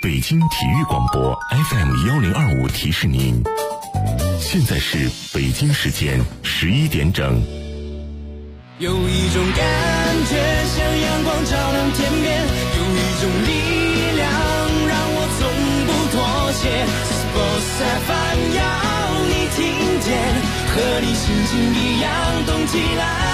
北京体育广播 FM1025提示您，现在是北京时间11点整。 有一种感觉像阳光照亮天边，有一种力量让我从不妥协。Sports FM 要你听见，和你心情一样动起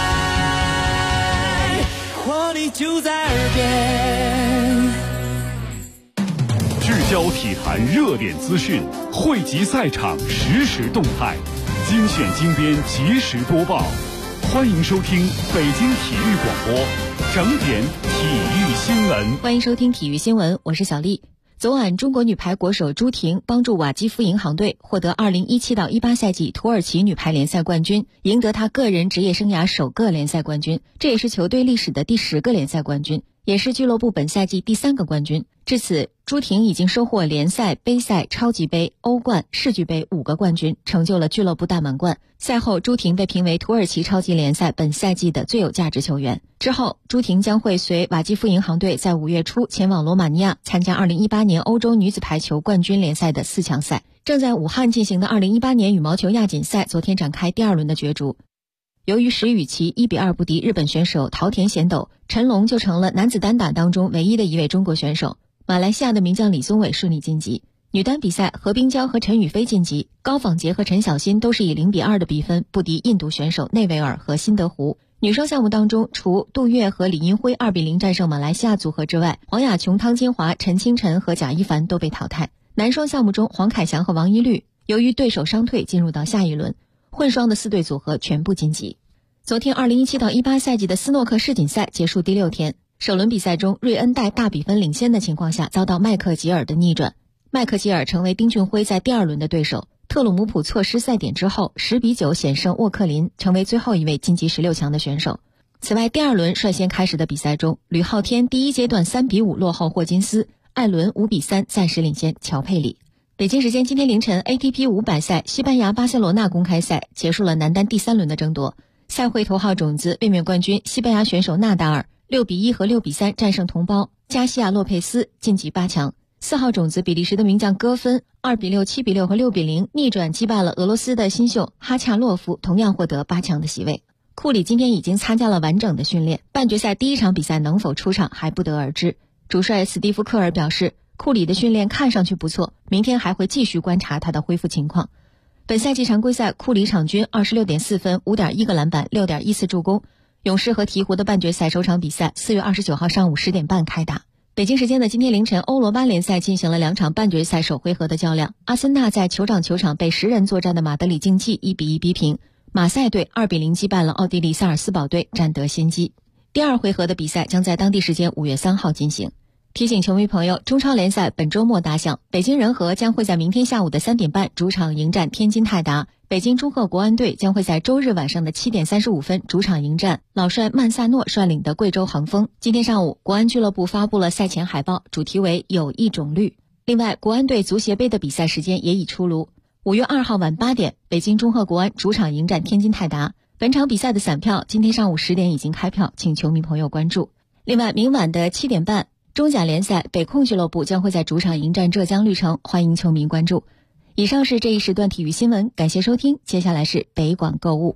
来，活力就在耳边。 聚焦体坛热点资讯，汇集赛场实时动态，精选精编及时播报。欢迎收听北京体育广播整点体育新闻。 欢迎收听体育新闻，我是小丽。昨晚，中国女排国手朱婷帮助瓦基夫银行队获得2017到18赛季土耳其女排联赛冠军，赢得她个人职业生涯首个联赛冠军，这也是球队历史的第10个联赛冠军，也是俱乐部本赛季第3个冠军。至此，朱婷已经收获联赛、杯赛、超级杯、欧冠、世俱杯5个冠军，成就了俱乐部大满贯。赛后，朱婷被评为土耳其超级联赛本赛季的最有价值球员。之后，朱婷将会随瓦基夫银行队在5月初前往罗马尼亚参加2018年欧洲女子排球冠军联赛的4强赛。正在武汉进行的2018年羽毛球亚锦赛昨天展开第2轮的角逐。由于石宇奇1比2不敌日本选手桃田贤斗，陈龙就成了男子单打当中唯一的一位中国选手。马来西亚的名将李宗伟顺利晋级。女单比赛，何冰娇和陈雨菲晋级，高仿洁和陈小欣都是以0比2的比分不敌印度选手内维尔和辛德胡。女生项目当中，除杜月和李英辉2比0战胜马来西亚组合之外，黄雅琼、汤金华、陈清晨和贾一凡都被淘汰。男双项目中，黄凯翔和王一律由于对手伤退进入到下一轮，混双的4对组合全部晋级。昨天2017到18赛季的斯诺克世锦赛结束第6天，首轮比赛中，瑞恩戴大比分领先的情况下遭到麦克吉尔的逆转，麦克吉尔成为丁俊晖在第2轮的对手。特鲁姆普错失赛点之后10比9险胜沃克林，成为最后一位晋级16强的选手。此外，第2轮率先开始的比赛中，吕昊天第一阶段3比5落后霍金斯，艾伦5比3暂时领先乔佩里。北京时间今天凌晨 ATP 500赛西班牙巴塞罗那公开赛结束了男单第3轮的争夺，赛会头号种子卫冕冠军西班牙选手纳达尔6比1和6比3战胜同胞加西亚洛佩斯，晋级8强。4号种子比利时的名将戈芬2比6、7比6和6比0逆转击败了俄罗斯的新秀哈恰洛夫，同样获得8强的席位。库里今天已经参加了完整的训练，半决赛第1场比赛能否出场还不得而知。主帅斯蒂夫科尔表示，库里的训练看上去不错，明天还会继续观察他的恢复情况。本赛季常规赛，库里场均26.4分、5.1个篮板、6.14助攻。勇士和鹈鹕的半决赛首场比赛4月29号上午10点半开打。北京时间的今天凌晨，欧罗巴联赛进行了2场半决赛首回合的较量。阿森纳在酋长球场被10人作战的马德里竞技1比1逼平，马赛队2比0击败了奥地利萨尔斯堡队，占得先机。第2回合的比赛将在当地时间5月3号进行。提醒球迷朋友，中超联赛本周末打响，北京人和将会在明天下午的3点半主场迎战天津泰达，北京中赫国安队将会在周日晚上的7点35分主场迎战老帅曼萨诺率领的贵州恒丰。今天上午，国安俱乐部发布了赛前海报，主题为有一种绿。另外，国安队足协杯的比赛时间也已出炉，5月2号晚8点，北京中赫国安主场迎战天津泰达。本场比赛的散票今天上午10点已经开票，请球迷朋友关注。另外，明晚的7点半，中甲联赛北控俱乐部将会在主场迎战浙江绿城，欢迎球迷关注。以上是这一时段体育新闻，感谢收听，接下来是北广购物。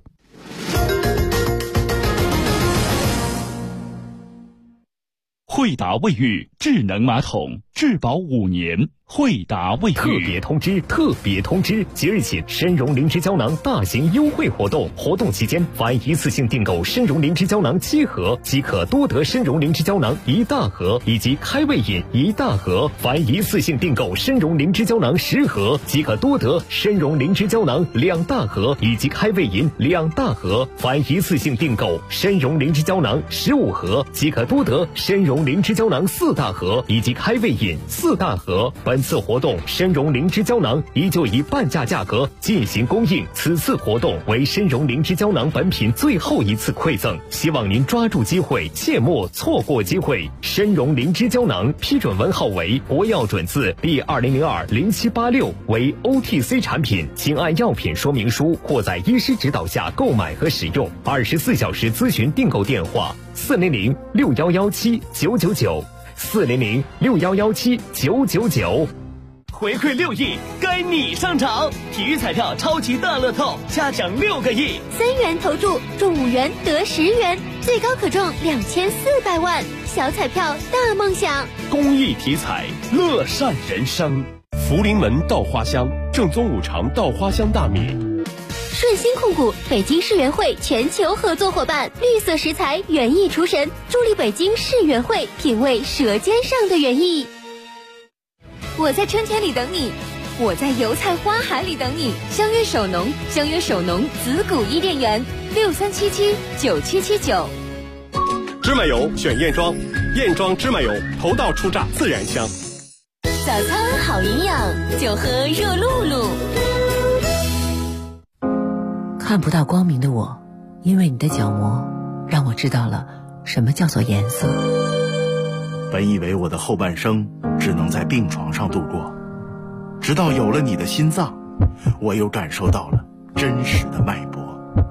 惠达卫浴智能马桶，质保5年。惠达卫浴特别通知！即日起，参茸灵芝胶囊大型优惠活动，活动期间凡一次性订购参茸灵芝胶囊7盒，即可多得参茸灵芝胶囊1大盒以及开胃饮1大盒；凡一次性订购参茸灵芝胶囊10盒，即可多得参茸灵芝胶囊2大盒以及开胃饮2大盒；凡一次性订购参茸灵芝胶囊15盒，即可多得参茸灵芝胶囊4大盒以及开胃饮4大盒。本次活动参茸灵芝胶囊依旧以半价价格进行供应，此次活动为参茸灵芝胶囊本品最后一次馈赠，希望您抓住机会，切莫错过机会。参茸灵芝胶囊批准文号为国药准字第20020786，为 OTC 产品，请按药品说明书或在医师指导下购买和使用。24小时咨询订购电话：400-6117-999。 ，400-6117-999。 回馈6亿，该你上场！体育彩票超级大乐透，加奖6个亿 ，3元投注中5元得10元，最高可中2400万，小彩票大梦想。 公益体彩，乐善人生。 福临门稻花香，正宗五常稻花香大米。 顺鑫控股北京世园会全球合作伙伴，绿色食材园艺厨神，助力北京世园会品味舌尖上的园艺。我在春天里等你，我在油菜花海里等你。相约首农，相约首农紫谷伊甸园，63779779。 芝麻油选燕庄，燕庄芝麻油头道出榨自然香。 早餐好营养，就喝热露露。 看不到光明的我，因为你的角膜，让我知道了什么叫做颜色。 本以为我的后半生只能在病床上度过，直到有了你的心脏，我又感受到了真实的脉搏。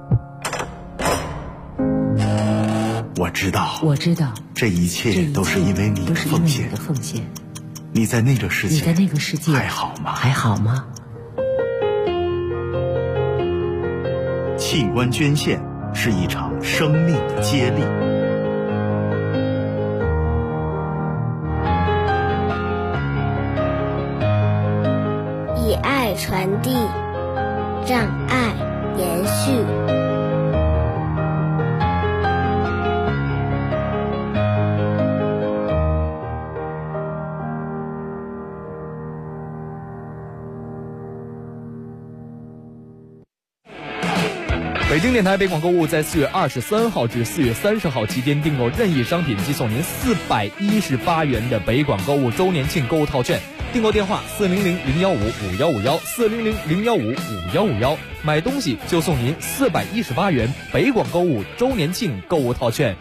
我知道，这一切都是因为你的奉献。你在那个世界还好吗？器官捐献是一场生命的接力。 以爱传递，让爱延续。 北京电台北广购物在4月23号至4月30号期间订购任意商品即送您418元的北广购物周年庆购物套券。订购电话400-015-5151，400-015-5151，买东西就送您418元北广购物周年庆购物套券。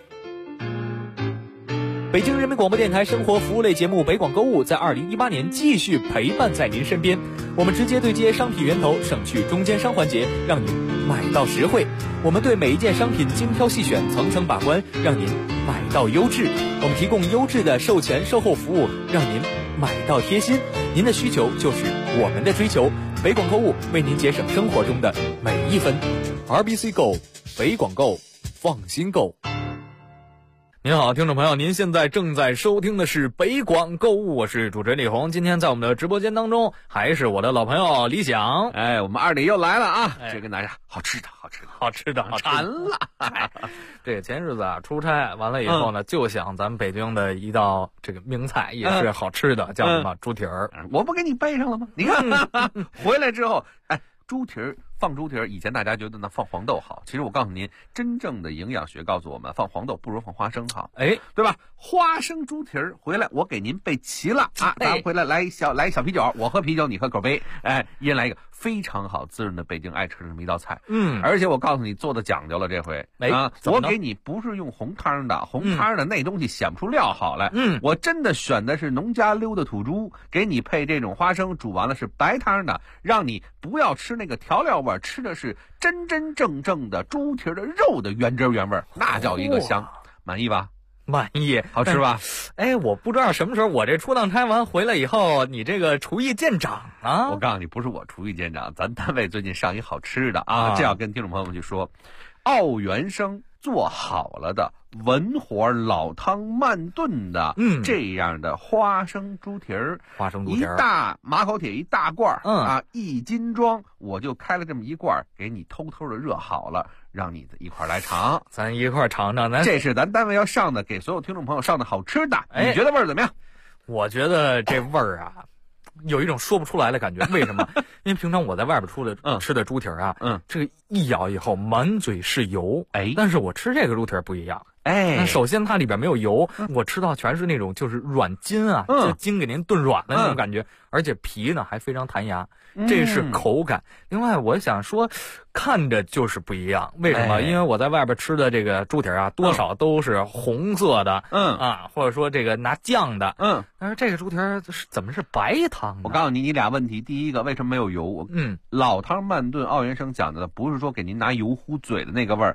北京人民广播电台生活服务类节目北广购物在2018年继续陪伴在您身边，我们直接对接商品源头，省去中间商环节，让您买到实惠。我们对每一件商品精挑细选，层层把关，让您买到优质。我们提供优质的售前售后服务，让您买到贴心。您的需求就是我们的追求，北广购物为您节省生活中的每一分。RBC Go， 北广购，放心购。您好，听众朋友，您现在正在收听的是北广购物，我是主持人李红。今天在我们的直播间当中，还是我的老朋友李想。 我们二弟又来了啊！这跟大家好吃的， 馋了。这个前日子啊，出差完了以后呢，就想咱们北京的一道这个名菜，也是好吃的，叫什么猪蹄儿。 我不给你背上了吗？你看，回来之后，猪蹄儿。放猪蹄儿，以前大家觉得呢放黄豆好，其实我告诉您，真正的营养学告诉我们，放黄豆不如放花生好，对吧？花生猪蹄儿回来，我给您备齐了啊！咱回来来一小啤酒，我喝啤酒，你喝口杯，一人来一个非常好滋润的北京爱吃的这么一道菜。而且我告诉你，做的讲究了，这回我给你不是用红汤的，红汤的那东西显不出料好来。我真的选的是农家溜的土猪，给你配这种花生，煮完了是白汤的，让你不要吃那个调料味。吃的是真真正正的猪蹄的肉的原汁原味，那叫一个香。满意吧？ 满意， 好吃吧？ 我不知道什么时候我这出趟差完回来以后，你这个厨艺见长啊！ 我告诉你，不是我厨艺见长，咱单位最近上一好吃的啊，这要跟听众朋友们去说，奥元生做好了的文火老汤慢炖的，这样的花生猪蹄儿，一大马口铁一大罐，1斤装，我就开了这么一罐，给你偷偷的热好了，让你一块来尝， 咱一块尝尝。 这是咱单位要上的，给所有听众朋友上的好吃的，你觉得味儿怎么样？ 我觉得这味儿啊，有一种说不出来的感觉。为什么？因为平常我在外边吃的猪蹄儿啊，这个一咬以后满嘴是油，但是我吃这个猪蹄儿不一样。首先它里边没有油，我吃到全是那种就是软筋啊，就筋给您炖软了那种感觉，而且皮呢还非常弹牙，这是口感。另外我想说，看着就是不一样，为什么？因为我在外边吃的这个猪蹄儿啊，多少都是红色的，或者说这个拿酱的，但是这个猪蹄儿怎么是白汤呢？ 我告诉你，你俩问题，第一个为什么没有油？老汤慢炖，奥元生讲的不是说给您拿油糊嘴的那个味儿，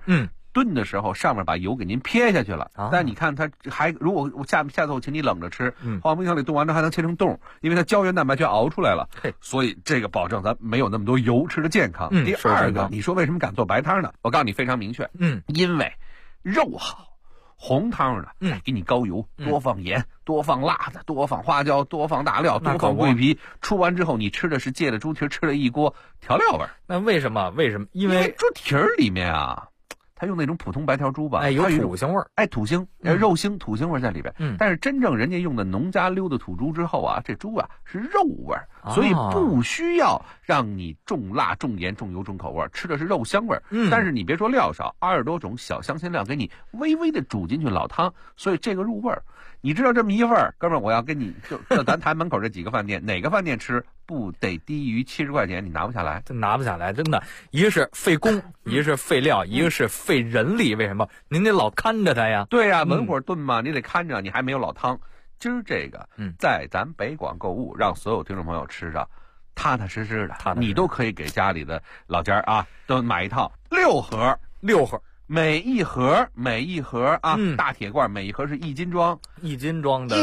炖的时候上面把油给您撇下去了，但你看它还如果我下次我请你冷着吃，放冰箱里冻完之后还能切成冻，因为它胶原蛋白全熬出来了，所以这个保证咱没有那么多油，吃的健康。第二个，你说为什么敢做白汤呢？我告诉你非常明确，因为肉好。红汤的，给你高油，多放盐，多放辣的，多放花椒，多放大料，多放桂皮。出完之后，你吃的是借着猪蹄吃了一锅调料味儿。 那为什么？因为猪蹄里面啊，它用那种普通白条猪吧， 有土腥味儿， 土腥，肉腥、土腥味儿在里边。但是真正人家用的农家溜的土猪之后啊，这猪啊是肉味儿，所以不需要让你重辣、重盐、重油、重口味，吃的是肉香味儿。但是你别说料少，20多种小香辛料给你微微的煮进去老汤，所以这个入味儿。你知道这么一份儿，哥们儿，我要跟你就咱台门口这几个饭店，哪个饭店吃不得低于70块钱？你拿不下来， 拿不下来，真的。一个是费工，一个是费料，一个是费人力。为什么？您得老看着它呀。 对呀，文火炖嘛，你得看着，你还没有老汤。今儿这个，在咱北广购物，让所有听众朋友吃着踏踏实实的，你都可以给家里的老家啊，都买一套6盒。每一盒啊，大铁罐，每一盒是1斤装 ，1斤装的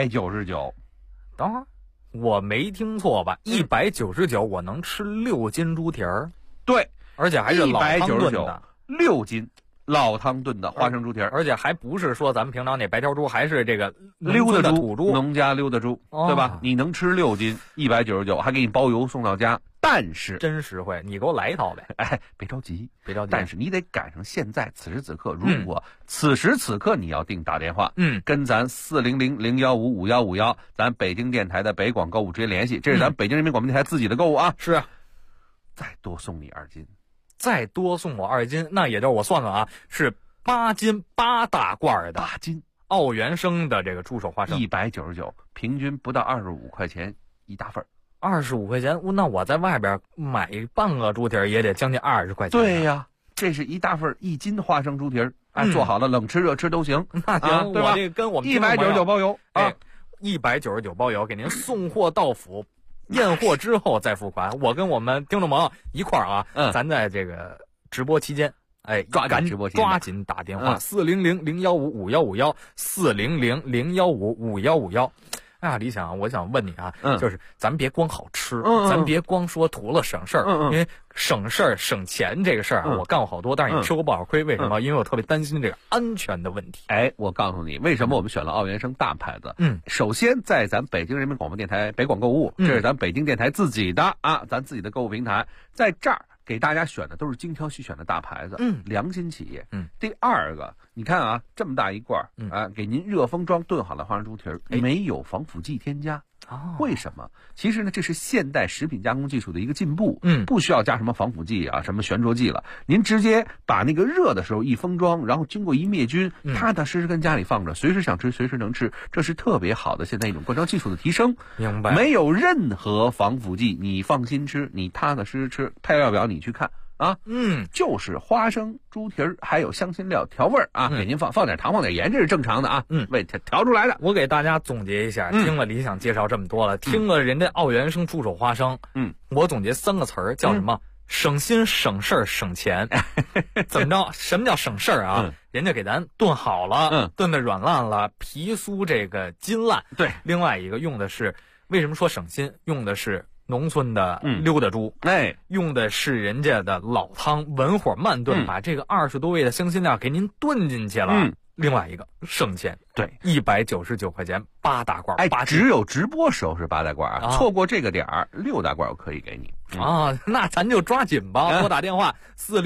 199。 等会儿，我没听错吧？199，我能吃6斤猪蹄儿？ 对， 而且还是老汤炖的 ，6斤老汤炖的花生猪蹄儿， 而且还不是说咱们平常那白条猪，还是这个溜达土猪， 农家溜达猪，对吧？你能吃6斤，199，还给你包邮送到家。但是真实惠，你给我来一套呗！ 别着急。但是你得赶上现在此时此刻，如果此时此刻你要订，打电话，跟咱400-015-5151，咱北京电台的北广购物直接联系，这是咱北京人民广播电台自己的购物啊。 是啊， 再多送你2斤， 再多送我2斤，那也就是我算算啊，是8斤8大罐的 8斤澳元生的这个猪手花生 ，199，平均不到25块钱一大份。 25块钱，那我在外边买半个猪蹄也得将近20块钱。 对呀，这是一大份1斤花生猪蹄做好了，冷吃热吃都行。 那行， 对吧？ 我这跟我们 199包邮啊 ，199包邮，给您送货到府，验货之后再付款。我跟我们听众朋友一块儿啊，咱在这个直播期间，抓紧打电话400-015-5151，400-015-5151。哎呀，李想，我想问你啊，就是咱别光好吃，咱别光说图了省事儿，因为省事儿省钱这个事儿啊，我干过好多，但是也吃过不少亏。为什么？因为我特别担心这个安全的问题。 我告诉你，为什么我们选了澳元生大牌子？首先在咱北京人民广播电台北广购物，这是咱北京电台自己的啊，咱自己的购物平台，在这儿给大家选的都是精挑细选的大牌子，良心企业。第二个，你看啊，这么大一罐啊，给您热封装炖好的花生猪蹄没有防腐剂添加。为什么？其实呢，这是现代食品加工技术的一个进步，不需要加什么防腐剂啊，什么悬浊剂了。您直接把那个热的时候一封装，然后经过一灭菌，踏踏实实跟家里放着，随时想吃随时能吃，这是特别好的现在一种灌装技术的提升。 明白？ 没有任何防腐剂，你放心吃，你踏踏实实吃。配料表你去看。就是花生、猪蹄还有香辛料调味啊，给您放点糖放点盐，这是正常的啊。为调出来的。 我给大家总结一下，听了李想介绍这么多了，听了人家澳元生猪手花生，我总结3个词儿，叫什么？省心、省事儿、省钱。怎么着？什么叫省事儿啊？人家给咱炖好了，炖的软烂了，皮酥这个筋烂。 对。 另外一个用的是，为什么说省心？用的是农村的溜达猪，用的是人家的老汤，文火慢炖，把这个20多味的香辛料给您炖进去了。另外一个省钱， 对 ，199块钱8大罐， 只有直播时候是8大罐啊，错过这个点儿6大罐我可以给你啊，那咱就抓紧吧，拨打电话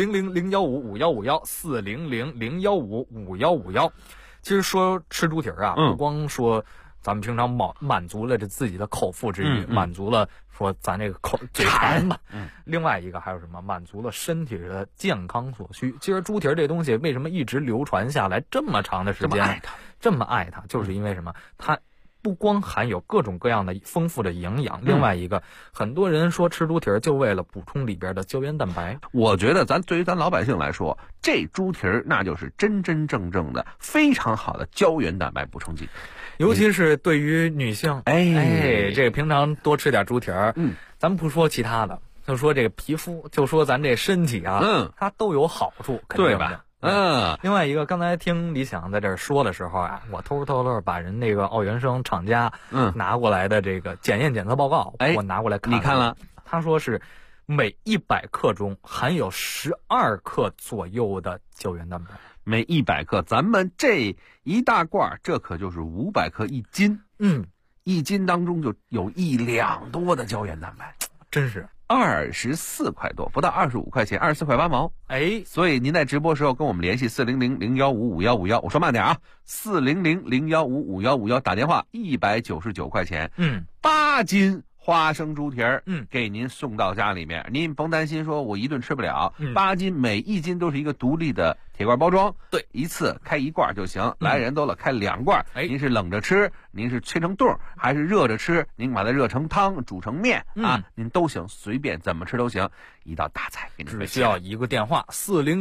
400-015-5151，400-015-5151。其实说吃猪蹄啊，不光说咱们平常满足了这自己的口腹之欲，满足了说咱这个嘴馋吧。另外一个还有什么？满足了身体的健康所需。其实猪蹄这东西为什么一直流传下来这么长的时间，这么爱它，就是因为什么？它不光含有各种各样的丰富的营养，另外一个，很多人说吃猪蹄就为了补充里边的胶原蛋白。 我觉得对于咱老百姓来说，这猪蹄那就是真真正正的非常好的胶原蛋白补充剂。 尤其是对于女性，这个平常多吃点猪蹄咱不说其他的，就说这个皮肤，就说咱这身体啊，它都有好处， 对吧？ 另外一个，刚才听李想在这儿说的时候啊，我偷偷把人那个奥原生厂家拿过来的这个检验检测报告，我拿过来看。 你看了？ 他说是每100克中含有12克左右的胶原蛋白。 每100克，咱们这一大罐，这可就是500克1斤。1斤当中就有1两多的胶原蛋白， 真是 24块多，不到25块钱，24块8毛。所以您在直播时候跟我们联系400-015-5151，我说慢点啊，400-015-5151打电话，199块钱，8斤花生猪蹄儿，给您送到家里面，您甭担心说我一顿吃不了，8斤，每1斤都是一个独立的铁罐包装， 对， 一次开1罐就行，来人多了开2罐，您是冷着吃，您是切成冻，还是热着吃，您把它热成汤煮成面啊，您都行，随便怎么吃都行，一道大菜给您。 只需要一个电话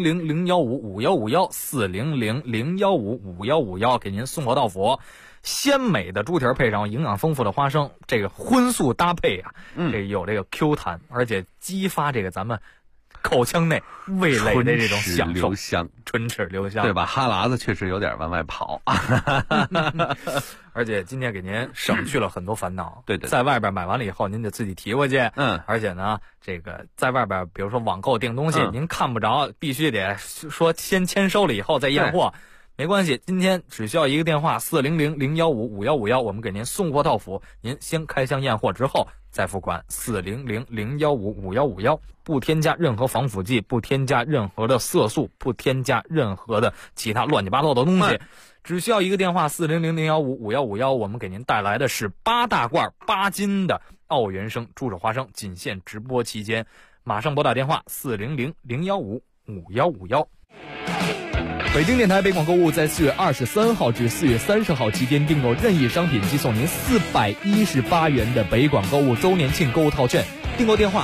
400-015-5151，400-015-5151，给您送货到府。鲜美的猪蹄配上营养丰富的花生，这个荤素搭配啊，这有这个 Q 弹，而且激发这个咱们口腔内味蕾的这种享受，唇齿留香， 对吧？哈喇子确实有点往外跑， 而且今天给您省去了很多烦恼。 对， 在外边买完了以后，您得自己提回去。而且呢，这个在外边，比如说网购订东西，您看不着，必须得说先签收了以后再验货。没关系，今天只需要一个电话400-015-5151，我们给您送货到府。您先开箱验货之后再付款。400-015-5151，不添加任何防腐剂，不添加任何的色素，不添加任何的其他乱七八糟的东西。只需要一个电话400-015-5151，我们给您带来的是8大罐8斤的奥原生猪手花生，仅限直播期间，马上拨打电话400-015-5151。北京电台北广购物在4月23号至4月30号期间订购任意商品即送您418元的北广购物周年庆购物套券。订购电话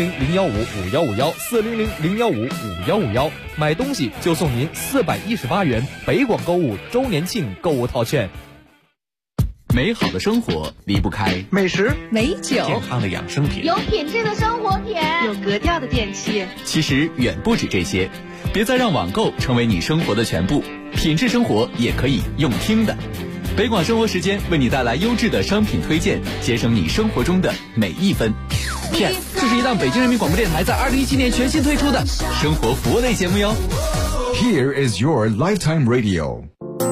400-015-5151，400-015-5151，买东西就送您418元北广购物周年庆购物套券。 美好的生活离不开美食、 美酒、 健康的养生品、 有品质的生活品、 有格调的电器。 其实远不止这些，别再让网购成为你生活的全部，品质生活也可以用听的。北广生活时间为你带来优质的商品推荐，节省你生活中的每一分。Yes， 这是一档北京人民广播电台在2017年全新推出的生活服务类节目哟。 Here is your lifetime radio。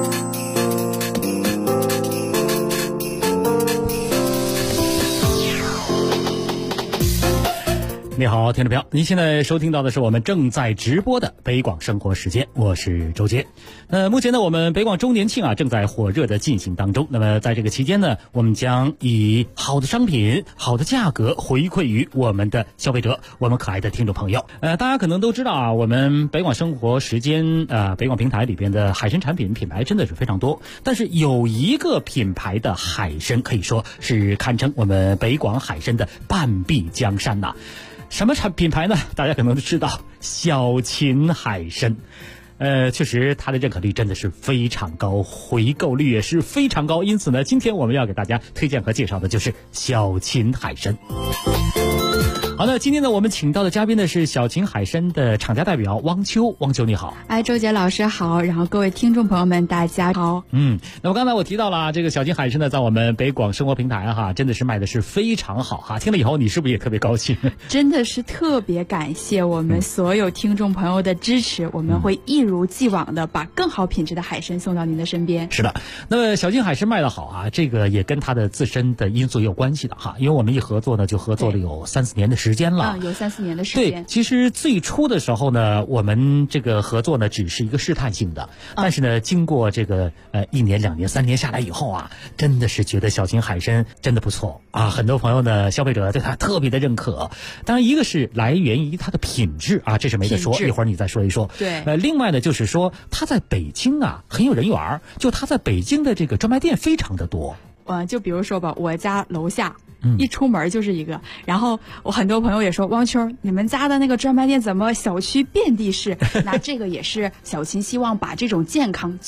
你好，听众朋友，您现在收听到的是我们正在直播的北广生活时间，我是周杰。目前呢，我们北广周年庆啊正在火热的进行当中。那么在这个期间呢，我们将以好的商品、好的价格回馈于我们的消费者，我们可爱的听众朋友。大家可能都知道啊，我们北广生活时间北广平台里边的海参产品品牌真的是非常多，但是有一个品牌的海参可以说是堪称我们北广海参的半壁江山呐。什么品牌呢？大家可能都知道，小秦海参。确实它的认可率真的是非常高，回购率也是非常高，因此呢，今天我们要给大家推荐和介绍的就是小秦海参。好的，今天呢，我们请到的嘉宾呢是小秦海参的厂家代表汪秋。汪秋你好。 周杰老师好，然后各位听众朋友们大家好。 那么刚才我提到了这个小秦海参呢，在我们北广生活平台哈，真的是卖的是非常好哈。听了以后你是不是也特别高兴？ 真的是特别感谢我们所有听众朋友的支持，我们会一如既往的把更好品质的海参送到您的身边。 是的，那么小秦海参卖得好啊，这个也跟它的自身的因素也有关系的哈，因为我们一合作呢，就合作了有3-4年的时间了。 有3-4年的时间。 对，其实最初的时候呢，我们这个合作呢只是一个试探性的，但是呢，经过这个1年、2年、3年下来以后啊，真的是觉得小秦海参真的不错啊，很多朋友呢，消费者对它特别的认可。当然，一个是来源于它的品质啊，这是没得说，一会儿你再说一说。 对。 另外呢，就是说它在北京啊很有人缘，就它在北京的这个专卖店非常的多。 就比如说吧，我家楼下一出门就是一个，然后我很多朋友也说，汪秋你们家的那个专卖店怎么小区遍地是？那这个也是小秦希望把这种健康就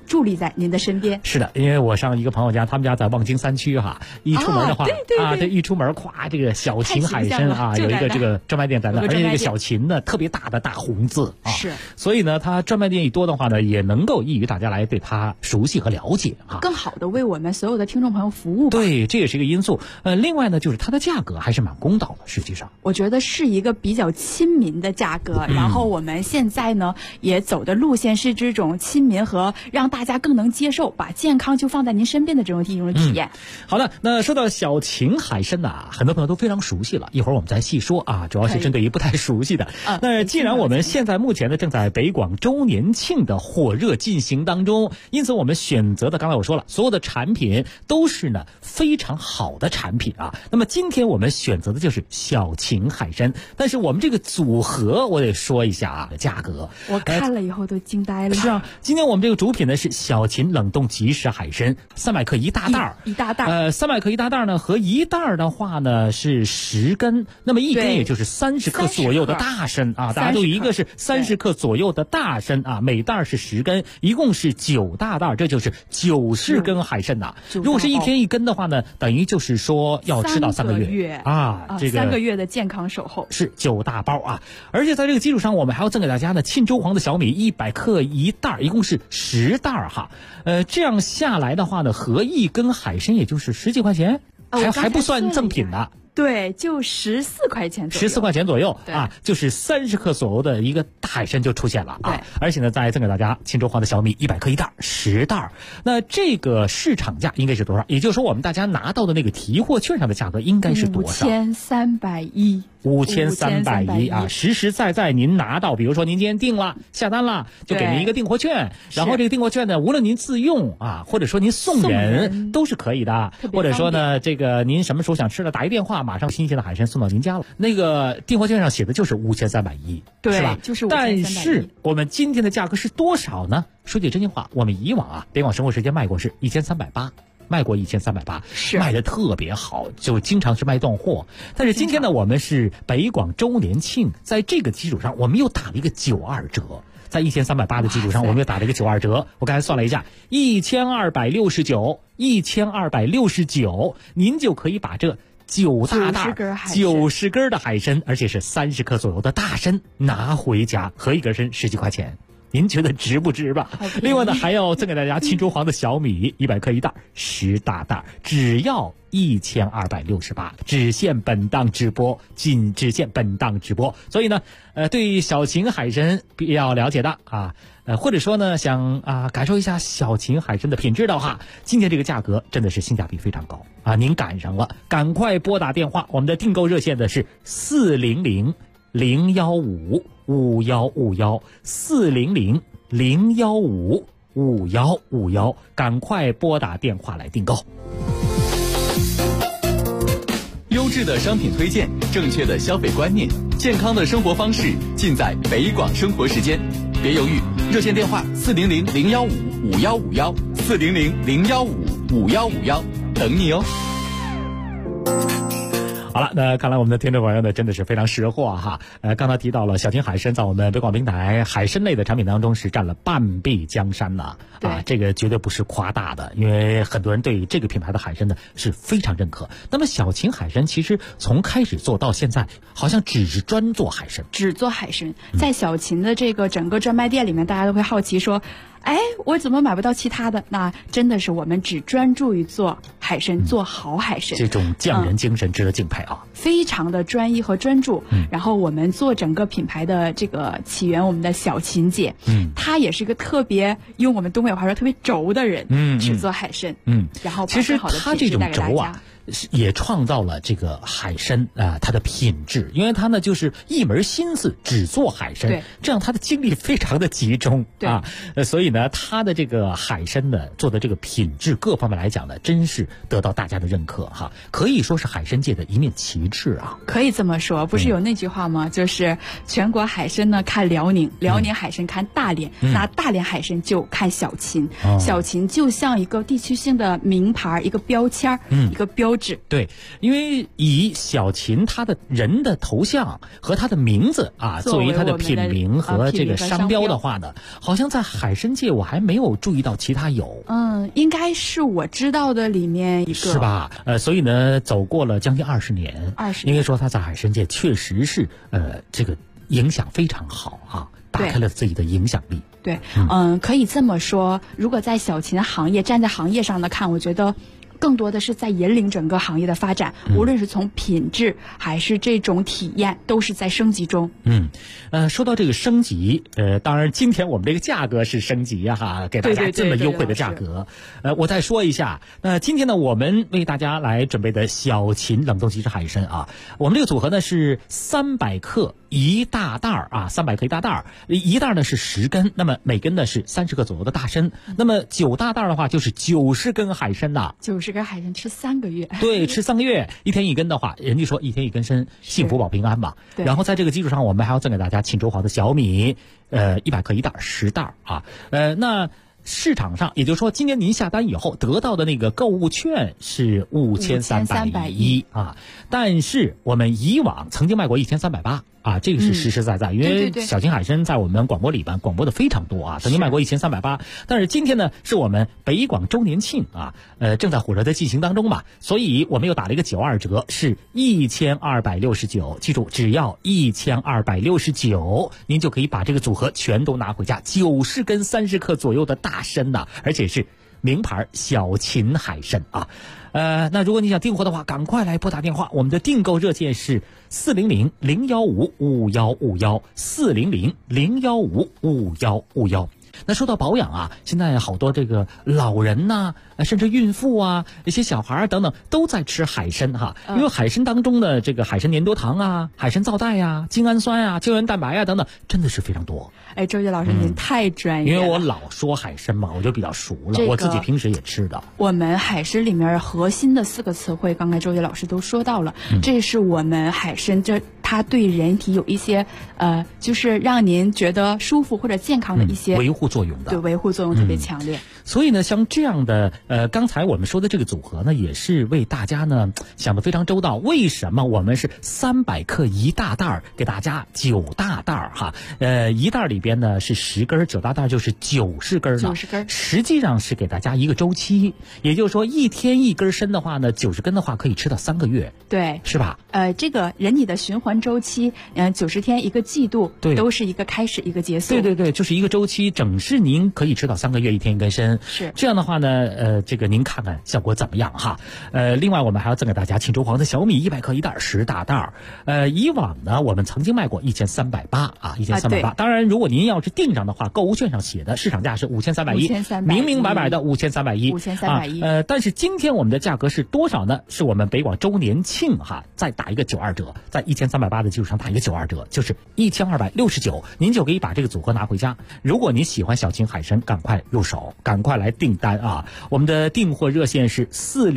伫立在您的身边。 是的，因为我上一个朋友家，他们家在望京3区哈，一出门的话对，一出门咵，这个小秦海参啊，有一个这个专卖店在那，而且这个小秦呢特别大的大红字啊， 是， 所以呢，它专卖店一多的话呢，也能够益于大家来对它熟悉和了解啊， 更好的为我们所有的听众朋友服务吧。 对，这也是一个因素。另外呢，就是它的价格还是蛮公道的，实际上我觉得是一个比较亲民的价格。然后我们现在呢也走的路线是这种亲民和让大家更能接受，把健康就放在您身边的这种体验。 好的，那说到小秦海参呐，很多朋友都非常熟悉了，一会儿我们再细说啊，主要是针对于不太熟悉的。那既然我们现在目前呢正在北广周年庆的火热进行当中，因此我们选择的刚才我说了，所有的产品都是呢非常好的产品啊。那么今天我们选择的就是小秦海参，但是我们这个组合我得说一下啊，价格我看了以后都惊呆了。 是啊，今天我们这个主品呢是小秦冷冻即食海参，300克一大袋一大袋。 300克一大袋呢，和一袋的话呢是10根，那么一根也就是30克左右的大参啊，大家都一个是30克左右的大参啊，每袋是10根，一共是9大袋，这就是90根海参呐。如果是一天一根的话呢，等于就是说要吃到3个月啊，这个 3个月的健康守候是9大包啊。而且在这个基础上，我们还要赠给大家呢沁州黄的小米100克一袋，一共是10袋哈。这样下来的话呢，合一根海参也就是10几块钱，还不算赠品呢。 对，就14块钱左右 ，14块钱左右啊，就是30克左右的一个大海参就出现了啊！而且呢，再赠给大家沁州黄的小米100克一袋，10袋。那这个市场价应该是多少？也就是说，我们大家拿到的那个提货券上的价格应该是多少 ？5310。 5310啊，实实在在您拿到，比如说您今天订了下单了，就给您一个订货券，然后这个订货券呢，无论您自用啊，或者说您送人都是可以的，或者说呢，这个您什么时候想吃了，打一电话，马上新鲜的海参送到您家了。那个订货券上写的就是5310， 对， 是吧？ 就是5310。 但是我们今天的价格是多少呢？说句真心话，我们以往啊，北广生活时间卖过是1380。卖过1380，卖的特别好，就经常是卖断货。但是今天呢，我们是北广周年庆，在这个基础上，我们又打了一个92折。在1380的基础上，我们又打了一个92折。我刚才算了一下，1269，您就可以把这9大袋90根的海参，而且是30克左右的大参拿回家，合一根参10几块钱。您觉得值不值吧？另外呢，还要赠给大家沁州黄的小米100克一袋，10大袋，只要1268，只限本档直播，仅只限本档直播。所以呢，对小秦海参比较了解的啊，或者说呢想感受一下小秦海参的品质的话，今天这个价格真的是性价比非常高啊！您赶上了，赶快拨打电话，我们的订购热线的是400-015-5151，400-015-5151，赶快拨打电话来订购。 优质的商品推荐，正确的消费观念，健康的生活方式，尽在北广生活时间。别犹豫，热线电话400-015-5151，400-015-5151，等你哦。 好了，那看来我们的听众朋友呢真的是非常识货哈。刚才提到了小秦海参在我们北广平台海参类的产品当中是占了半壁江山呐，这个绝对不是夸大的，因为很多人对这个品牌的海参呢是非常认可。那么小秦海参其实从开始做到现在，好像只是专做海参， 只做海参。在小秦的这个整个专卖店里面，大家都会好奇说，哎，我怎么买不到其他的？那真的是我们只专注于做海参，做好海参。 这种匠人精神值得敬佩啊！ 非常的专一和专注。然后我们做整个品牌的这个起源，我们的小秦姐，她也是一个特别用我们东北话说特别轴的人，只做海参。然后其实她这种轴啊，也创造了这个海参它的品质，因为他呢就是一门心思只做海参，这样他的精力非常的集中啊，所以呢他的这个海参呢做的这个品质各方面来讲呢，真是得到大家的认可哈，可以说是海参界的一面旗帜啊。 可以这么说，不是有那句话吗？就是全国海参呢看辽宁，辽宁海参看大连，那大连海参就看小秦，小秦就像一个地区性的名牌，一个标签，一个标志。 对，因为以小秦他的人的头像和他的名字啊作为他的品名和这个商标的话呢，好像在海参界我还没有注意到其他有。 应该是我知道的里面一个， 是吧？所以呢，走过了将近20年，应该说他在海参界确实是这个影响非常好啊，打开了自己的影响力。 对，可以这么说。如果在小秦行业站在行业上的看，我觉得更多的是在引领整个行业的发展，无论是从品质还是这种体验，都是在升级中。 说到这个升级，当然今天我们这个价格是升级哈，给大家这么优惠的价格。我再说一下，那今天呢，我们为大家来准备的小秦冷冻即食海参啊，我们这个组合呢是300克一大袋啊，300克一大袋，一袋呢是10根，那么每根呢是30克左右的大参，那么9大袋的话就是90根海参呐。 90根海参吃3个月， 对，吃3个月，1天1根的话，人家说1天1根参，幸福保平安嘛。然后在这个基础上，我们还要赠给大家庆州黄的小米，100克一袋，10袋啊。那市场上，也就是说，今年您下单以后得到的那个购物券是5310啊，但是我们以往曾经卖过1380啊，这个是实实在在，因为小秦海参在我们广播里边广播的非常多啊，曾经卖过1380，但是今天呢是我们北广周年庆啊，正在火热的进行当中嘛，所以我们又打了一个92折，是1269，记住只要1269，您就可以把这个组合全都拿回家，90根30克左右的大参呐，而且是名牌小秦海参啊。那如果你想订货的话，赶快来拨打电话，我们的订购热线是400-015-5151，400-015-5151。那说到保养啊，现在好多这个老人呐，甚至孕妇啊，一些小孩等等都在吃海参哈，因为海参当中的这个海参粘多糖啊、海参皂苷啊、精氨酸啊、胶原蛋白啊等等，真的是非常多。 周杰老师您太专业了， 因为我老说海参嘛，我就比较熟了，我自己平时也吃的。 我们海参里面核心的4个词汇，刚才周杰老师都说到了，这是我们海参它对人体有一些就是让您觉得舒服或者健康的一些维护作用的， 对，维护作用特别强烈。 所以呢，像这样的刚才我们说的这个组合呢，也是为大家呢想得非常周到。为什么我们是300克一大袋给大家9大袋哈？一袋里边呢是10根，9大袋就是90根呢。 90根， 实际上是给大家一个周期，也就是说1天1根参的话呢，90根的话可以吃到3个月， 对， 是吧？ 这个人体的循环周期，90天一个季度，都是一个开始一个结束。 对对对，就是一个周期，整是您可以吃到3个月1天1根参。 是这样的话呢，这个您看看效果怎么样哈？另外我们还要赠给大家庆州黄的小米100克一袋10大袋。以往呢我们曾经卖过1380啊，1380。当然，如果您要是订上的话，购物券上写的市场价是5310，明明白白的5310。但是今天我们的价格是多少呢？是我们北广周年庆哈，再打一个92折，在1380的基础上打一个92折，就是1269，您就可以把这个组合拿回家。如果您喜欢小秦海参，赶快入手，赶快来订单啊！我们的订货热线是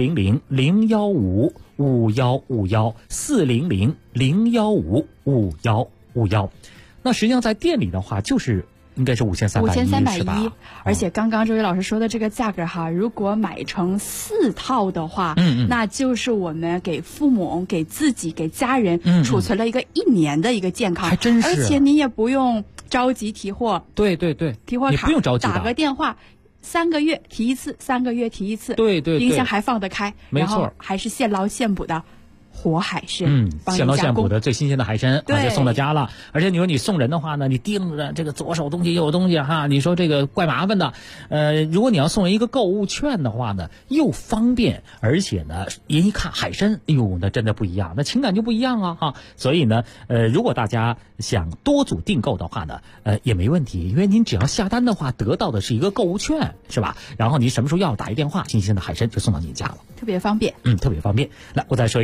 400-015-5151，400-015-5151。那实际上在店里的话，就是应该是5310是吧？ 而且刚刚周宇老师说的这个价格哈，如果买成4套的话，那就是我们给父母、给自己、给家人储存了一个1年的一个健康， 还真是。 而且你也不用着急提货， 对， 提货卡你不用着急， 打个电话。3个月提一次，3个月提一次， 对， 冰箱还放得开， 没错， 然后还是现捞现捕的活海参， 现捞现捕的最新鲜的海参，就送到家了。而且你说你送人的话呢，你盯着这个左手东西右手东西哈，你说这个怪麻烦的。如果你要送人一个购物券的话呢，又方便，而且呢，人一看海参，哎呦，那真的不一样，那情感就不一样啊哈。所以呢，如果大家想多组订购的话呢，也没问题，因为您只要下单的话，得到的是一个购物券，是吧？然后你什么时候要打一电话，新鲜的海参就送到您家了， 特别方便。 特别方便。来，我再说一下今天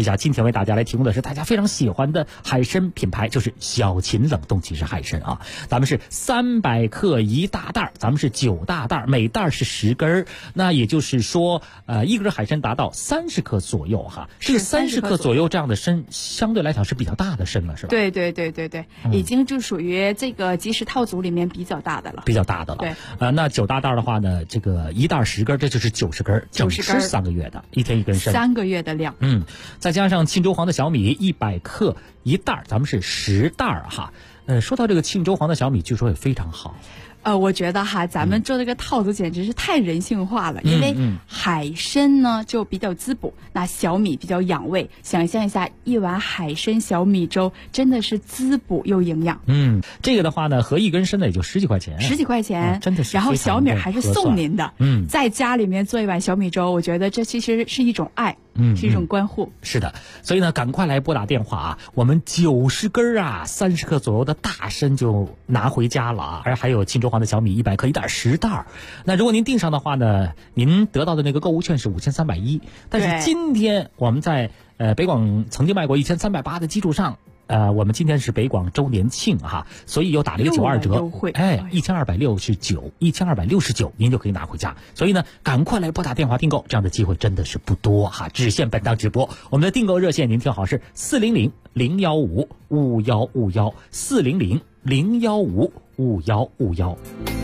为大家来提供的是大家非常喜欢的海参品牌，就是小秦冷冻即食海参啊。咱们是300克1大袋，咱们是9大袋，每袋是10根，那也就是说一根海参达到30克左右哈。这个30克左右这样的参相对来讲是比较大的参了，是吧？ 对，已经就属于这个即食套组里面比较大的了。对， 那9大袋的话呢，这个1袋10根，这就是90根，整吃3个月的，一天一根参，3 个月的量。 再加上庆州黄的小米100克1袋，咱们是10袋哈。说到这个庆州黄的小米，据说也非常好。 我觉得哈，咱们做这个套组简直是太人性化了，因为海参呢就比较滋补，那小米比较养胃。想象一下，一碗海参小米粥真的是滋补又营养。 这个的话呢，合一根参呢也就10几块钱 ，10几块钱， 真的是。 然后小米还是送您的。在家里面做一碗小米粥，我觉得这其实是一种爱。是一种关护。 是的，所以呢，赶快来拨打电话啊！我们90根啊，30克左右的大参就拿回家了啊！而还有庆州黄的小米100克1袋10袋。那如果您订上的话呢，您得到的那个购物券是5310，但是今天我们在北广曾经卖过1380的基础上。我们今天是北广周年庆哈，所以又打了一个92折，1269，1269您就可以拿回家。所以呢，赶快来拨打电话订购，这样的机会真的是不多哈，只限本档直播。我们的订购热线您听好是400-015-5151，400-015-5151。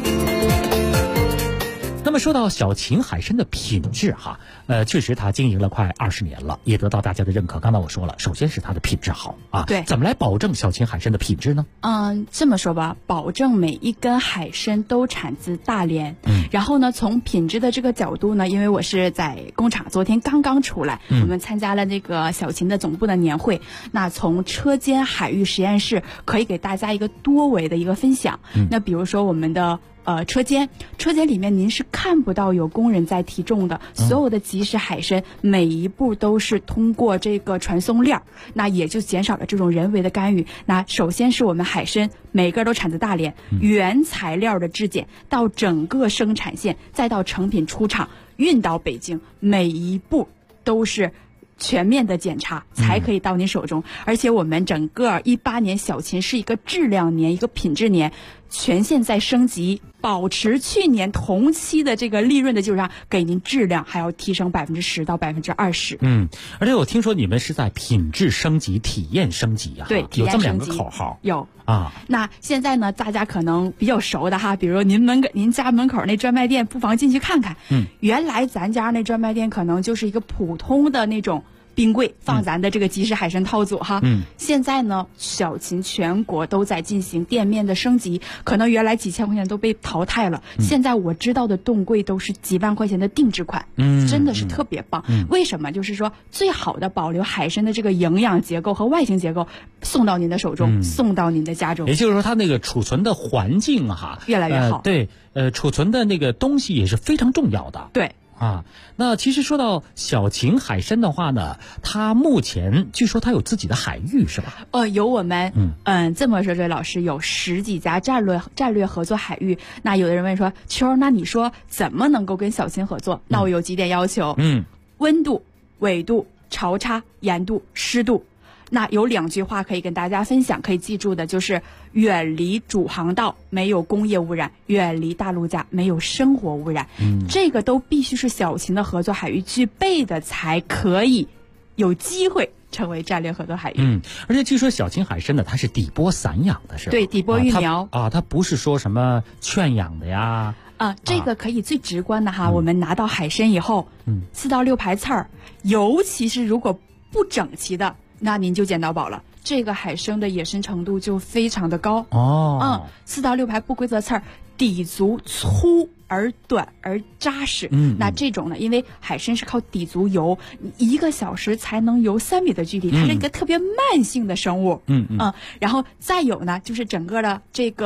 那么说到小秦海参的品质哈，确实它经营了快20年了，也得到大家的认可。刚才我说了，首先是它的品质好啊。 对， 怎么来保证小秦海参的品质呢？ 这么说吧，保证每一根海参都产自大连。然后呢，从品质的这个角度呢，因为我是在工厂，昨天刚刚出来，我们参加了那个小秦的总部的年会。那从车间海域实验室可以给大家一个多维的一个分享。那比如说我们的车间里面您是看不到有工人在提重的，所有的即食海参每一步都是通过这个传送链，那也就减少了这种人为的干预。那首先是我们海参每个都产自大连，原材料的质检到整个生产线，再到成品出厂运到北京，每一步都是全面的检查才可以到您手中。而且我们整个18年小秦是一个质量年，一个品质年，全线在升级，保持去年同期的这个利润的基础上，给您质量还要提升10%到20%。 而且我听说你们是在品质升级、体验升级啊。 对，体验升级有这么2个口号。 有啊。那现在呢，大家可能比较熟的哈，比如您家门口那专卖店，不妨进去看看。原来咱家那专卖店可能就是一个普通的那种冰柜放咱的这个即食海参套组哈。现在呢，小秦全国都在进行店面的升级，可能原来几千块钱都被淘汰了，现在我知道的冻柜都是几万块钱的定制款，真的是特别棒。为什么？就是说最好的保留海参的这个营养结构和外形结构，送到您的手中，送到您的家中。 也就是说，它那个储存的环境哈越来越好。 对，储存的那个东西也是非常重要的。 对。 那其实说到小秦海参的话呢，它目前据说它有自己的海域是吧？ 有我们这么说，这位老师有10几家战略合作海域。那有的人问说，秋，那你说怎么能够跟小秦合作？那我有几点要求。温度、纬度、潮差、盐度、湿度。那有2句话可以跟大家分享，可以记住的就是远离主航道，没有工业污染；远离大陆架，没有生活污染。这个都必须是小秦的合作海域具备的，才可以有机会成为战略合作海域。 而且据说小秦海参呢，它是底波散养的，是吧？ 对，底波育苗它不是说什么圈养的呀。 这个可以最直观的哈，我们拿到海参以后，4到6排刺儿，尤其是如果不整齐的，那您就捡到宝了。这个海参的野生程度就非常的高。4到6排不规则刺儿，底足粗而短而扎实。那这种呢，因为海参是靠底足游，1个小时才能游3米的距离，它是一个特别慢性的生物。然后再有呢，就是整个的这个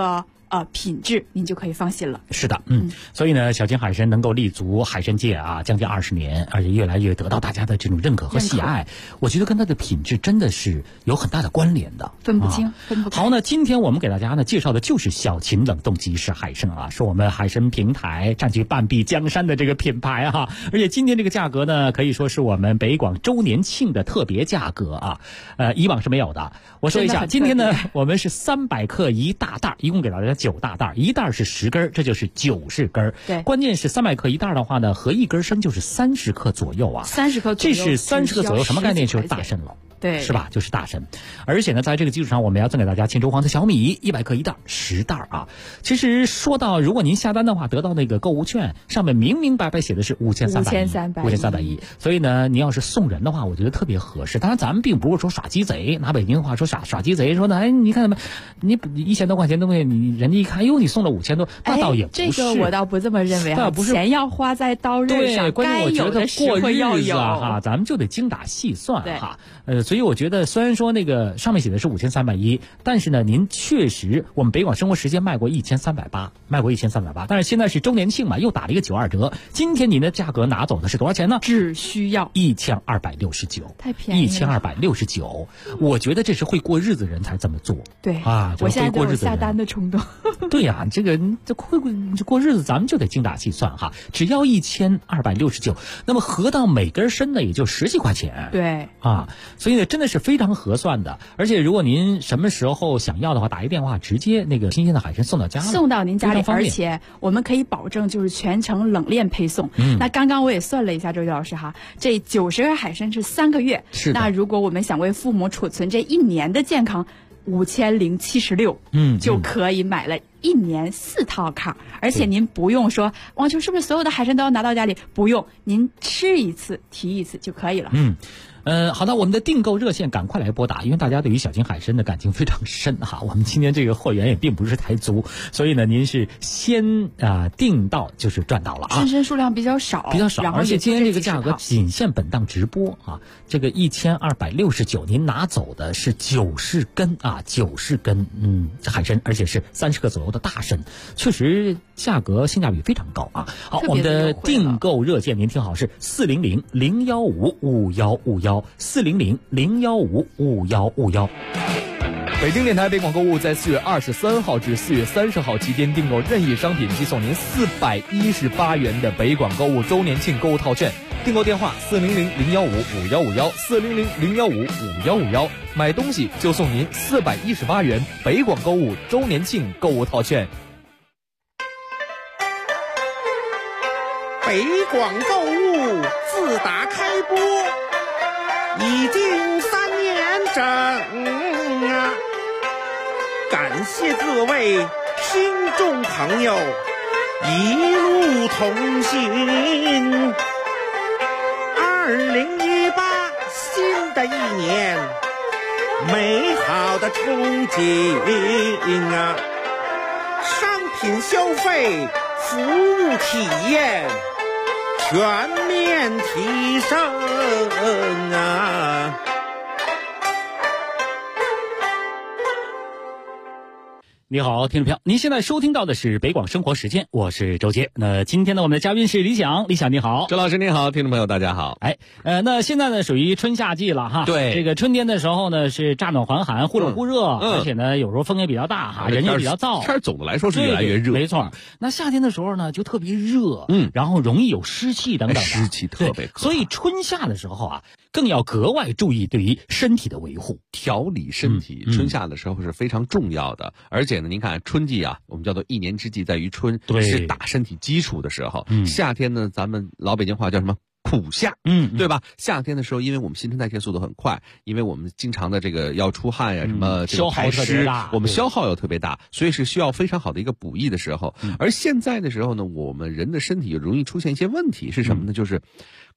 品质，您就可以放心了。 是的，所以呢，小金海参能够立足海参界啊将近20年，而且越来越得到大家的这种认可和喜爱，我觉得跟它的品质真的是有很大的关联的， 分不清，分不开。 好，那今天我们给大家呢介绍的就是小秦冷冻即食海参啊，是我们海参平台占据半壁江山的这个品牌哈，而且今天这个价格呢，可以说是我们北广周年庆的特别价格啊，以往是没有的。我说一下，今天呢，我们是300克一大袋，一共给大家9大袋，一袋是10根，这就是90根。 对， 关键是300克一袋的话呢，合一根参就是30克左右啊。 30克左右， 这是30克左右，什么概念？就是大参了。 对， 是吧？就是大参，而且呢，在这个基础上，我们要赠给大家青州黄的小米100克一袋，10袋啊。其实说到，如果您下单的话，得到那个购物券，上面明明白白写的是5310，所以呢，你要是送人的话，我觉得特别合适。当然，咱们并不是说耍鸡贼，拿北京话说耍鸡贼，说呢，哎，你看什么，你1000多块钱东西，你人家一看，哎呦，你送了5000多，那倒也不是。 这个我倒不这么认为啊，钱要花在刀刃上， 关键我觉得过日子啊， 哈， 咱们就得精打细算哈。所以我觉得，虽然说那个上面写的是5310，但是呢，您确实我们北广生活时间卖过1380，但是现在是周年庆嘛，又打了一个92折。今天您的价格拿走的是多少钱呢？ 只需要 1269， 太便宜了 ，1269。我觉得这是会过日子人才这么做。 对啊， 我现在都有下单的冲动。 对呀，这会过日子，咱们就得精打细算哈。只要1269，那么合到每根参呢，也就10几块钱。 对啊。所以呢，真的是非常合算的。而且如果您什么时候想要的话，打一电话，直接那个新鲜的海参送到家了， 送到您家里，而且我们可以保证就是全程冷链配送。那刚刚我也算了一下，周宇老师哈，这90根海参是3个月。 是的。 那如果我们想为父母储存这1年的健康，5076，就可以买了1年4套卡，而且您不用说王秋是不是所有的海参都要拿到家里，不用，您吃一次提一次就可以了。 好的，我们的订购热线赶快来拨打，因为大家对于小金海参的感情非常深哈。我们今天这个货源也并不是太足，所以呢，您是先订到就是赚到了啊。 参参数量比较少， 而且今天这个价格仅限本档直播啊。这个1269，您拿走的是90根啊，90根海参，而且是30克左右的大参，确实价格性价比非常高啊。好，我们的订购热线您听好是400-015-5151，400-015-5151。 北京电台北广购物在4月23号至4月30号期间订购任意商品，即送您418元的北广购物周年庆购物套券。订购电话400-015-5151，400-015-5151，买东西就送您418元北广购物周年庆购物套券。 北广购物自打开播已经3年整啊，感谢各位听众朋友一路同行。2018新的一年，美好的憧憬啊，商品消费，服务体验全面提升啊！ 你好，听众朋友，您现在收听到的是北广生活时间，我是周杰。那今天呢，我们的嘉宾是李想，李想你好， 周老师你好，听众朋友大家好。 那现在呢属于春夏季了哈。 对， 这个春天的时候呢是乍暖还寒，忽冷忽热，而且呢有时候风也比较大哈，人也比较燥。 天总的来说是越来越热， 没错。那夏天的时候呢就特别热，然后容易有湿气等等的， 湿气特别可怕。 所以春夏的时候啊，更要格外注意对于身体的维护， 调理身体。春夏的时候是非常重要的，而且呢，您看春季啊，我们叫做一年之计在于春，是打身体基础的时候。夏天呢，咱们老北京话叫什么？苦夏，对吧？夏天的时候，因为我们新陈代谢速度很快，因为我们经常的这个要出汗呀，什么消耗特别大， 我们消耗又特别大，所以是需要非常好的一个补益的时候。而现在的时候呢，我们人的身体容易出现一些问题，是什么呢？就是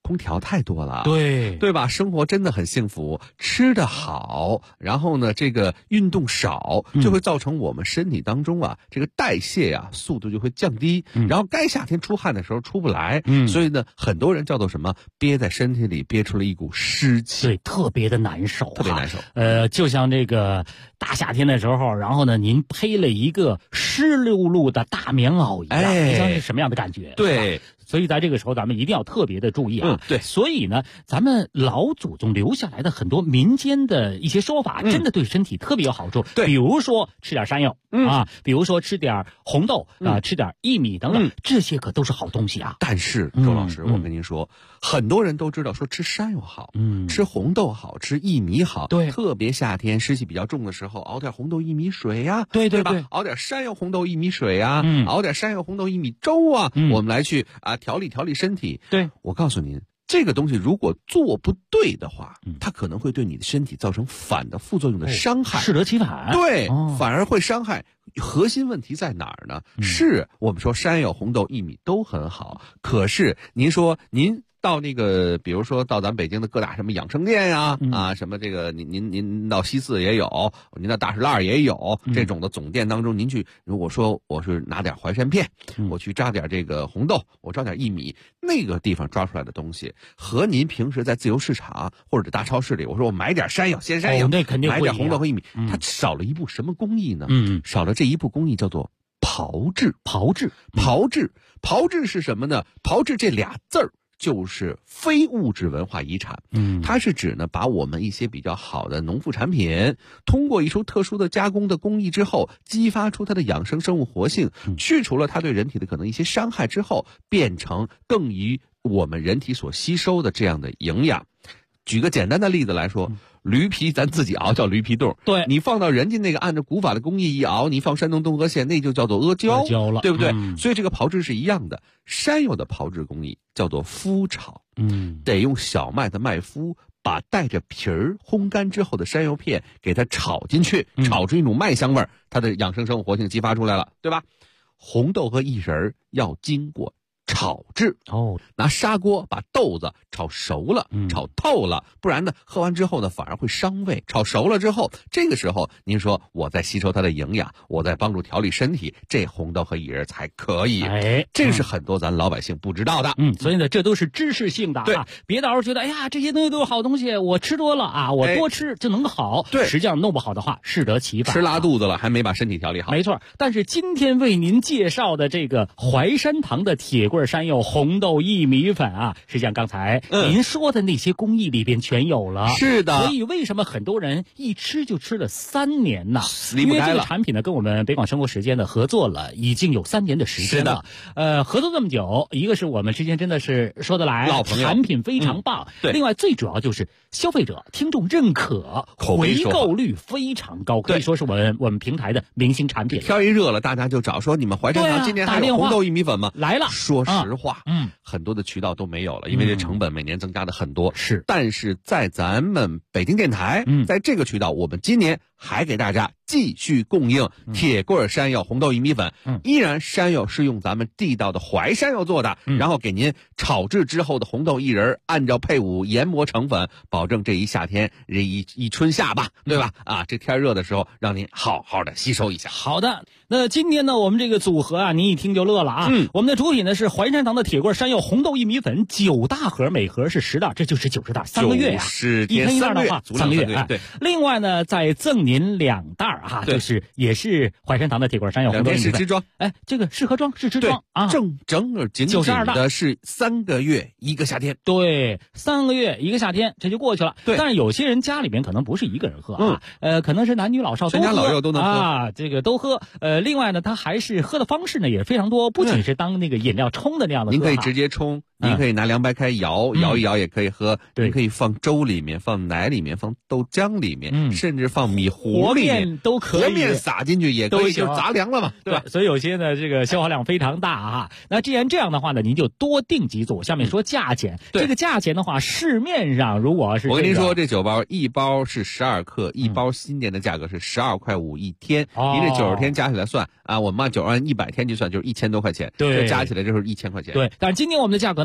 空调太多了， 对吧？生活真的很幸福，吃得好，然后呢，这个运动少，就会造成我们身体当中啊，这个代谢啊速度就会降低，然后该夏天出汗的时候出不来，所以呢，很多人叫做什么，憋在身体里憋出了一股湿气， 对，特别的难受， 特别难受。 就像这个大夏天的时候，然后呢，您披了一个湿漉漉的大棉袄一样，你想是什么样的感觉？ 对。 所以在这个时候，咱们一定要特别的注意啊。 对。 所以呢，咱们老祖宗留下来的很多民间的一些说法，真的对身体特别有好处。 对。 比如说吃点山药啊，比如说吃点红豆啊，吃点薏米等等，这些可都是好东西啊。 但是周老师，我跟您说，很多人都知道说吃山药好，吃红豆好，吃薏米好。 对。 特别夏天湿气比较重的时候，熬点红豆薏米水呀， 对吧？熬点山药红豆薏米水呀，熬点山药红豆薏米粥啊，我们来去调理身体。 对， 我告诉您，这个东西如果做不对的话，它可能会对你的身体造成反的副作用的伤害， 适得其反。 对，反而会伤害。核心问题在哪儿呢？是我们说山药、红豆、薏米都很好，可是您说您到那个，比如说到咱北京的各大什么养生店呀，什么这个您到西四也有，您到大石栏也有这种的总店当中，您去，如果说我是拿点淮山片，我去抓点这个红豆，我抓点薏米，那个地方抓出来的东西和您平时在自由市场或者大超市里，我说我买点山药，鲜山药， 那肯定买点红豆和薏米，它少了一步什么工艺呢？少了这一步工艺叫做炮制。炮制是什么呢？炮制这俩字儿就是非物质文化遗产。它是指呢，把我们一些比较好的农副产品，通过一种特殊的加工的工艺之后，激发出它的养生生物活性，去除了它对人体的可能一些伤害之后，变成更于我们人体所吸收的这样的营养。举个简单的例子来说，驴皮咱自己熬叫驴皮冻， 对， 你放到人家那个按照古法的工艺一熬，你放山东东河县那就叫做阿胶了， 对不对？所以这个炮制是一样的。山药的炮制工艺叫做麸炒，得用小麦的麦麸把带着皮儿烘干之后的山药片给它炒进去，炒出一种麦香味儿，它的养生生物活性激发出来了，对吧？红豆和薏仁要经过炒制，拿砂锅把豆子炒熟了，炒透了，不然呢喝完之后呢反而会伤胃。炒熟了之后，这个时候您说我在吸收它的营养，我在帮助调理身体，这红豆和薏仁才可以。这是很多咱老百姓不知道的。 所以呢这都是知识性的啊，别到时候觉得哎呀这些东西都是好东西，我吃多了啊，我多吃就能好。对，实际上弄不好的话适得其反， 吃拉肚子了还没把身体调理好。 没错，但是今天为您介绍的这个淮山堂的铁棍山药红豆薏米粉啊，实际上刚才您说的那些工艺里边全有了。 是的， 所以为什么很多人一吃就吃了3年呢？ 离不开了。 因为这个产品呢跟我们北广生活时间呢合作了已经有3年的时间了。合作这么久，一个是我们之间真的是说得来， 老朋友， 产品非常棒。对，另外最主要就是消费者听众认可，回购率非常高，可以说是我们平台的明星产品。 天一热了，大家就找说你们淮山堂今年还有红豆薏米粉吗？ 来了。 说实话，很多的渠道都没有了，因为这成本每年增加的很多。 是， 但是在咱们北京电台，在这个渠道，我们今年还给大家继续供应铁棍山药红豆薏米粉。依然山药是用咱们地道的淮山药做的，然后给您炒制之后的红豆薏仁按照配伍研磨成粉，保证这一夏天一春夏吧，对吧？这天热的时候让您好好的吸收一下。 好的，那今天呢我们这个组合啊，您一听就乐了啊。我们的主体呢是淮山堂的铁棍山药红豆薏米粉9大盒，每盒是10袋，这就是90袋，3个月呀。 是一天一袋的话3个月。 对。 另外呢再赠您2袋啊，就是也是淮山堂的铁棍山药红豆薏米粉。 试吃装， 这个试盒装试吃装啊， 整而紧紧的是3个月1个夏天。 对，3个月1个夏天这就过去了。对，但是有些人家里面可能不是一个人喝啊，可能是男女老少都喝， 全家老幼都能喝啊，这个都喝。另外呢，它还是喝的方式呢也非常多，不仅是当那个饮料冲的那样的喝， 您可以直接冲，您可以拿凉白开摇一摇也可以喝，您可以放粥里面，放奶里面，放豆浆里面，甚至放米糊里面都可以， 和面撒进去也可以，就是杂粮了嘛，对吧？ 所以有些呢这个消耗量非常大啊。那既然这样的话呢，您就多订几组。下面说价钱，这个价钱的话，市面上如果是我跟您说，这9包1包是12克，1包新年的价格是12.5块一天。您这90天加起来算啊，我们按100天计算就是1000多块钱， 对， 这加起来就是1000块钱。 对，但是今天我们的价格呢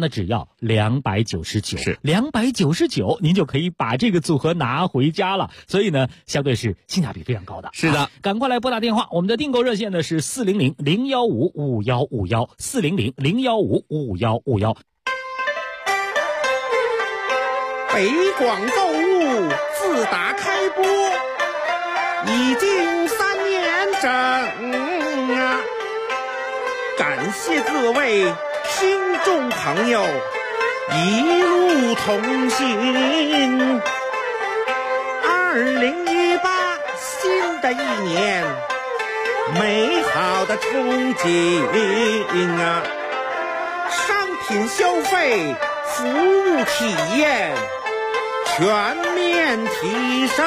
呢只要299， 是 299，您就可以把这个组合拿回家了。所以呢，相对是性价比非常高的。 是的， 赶快来拨打电话，我们的订购热线呢是400-015-5151，400-015-5151。 北广购物自打开播已经3年整啊！感谢各位听众朋友一路同行。2018新的一年，美好的憧憬啊！商品消费，服务体验全面提升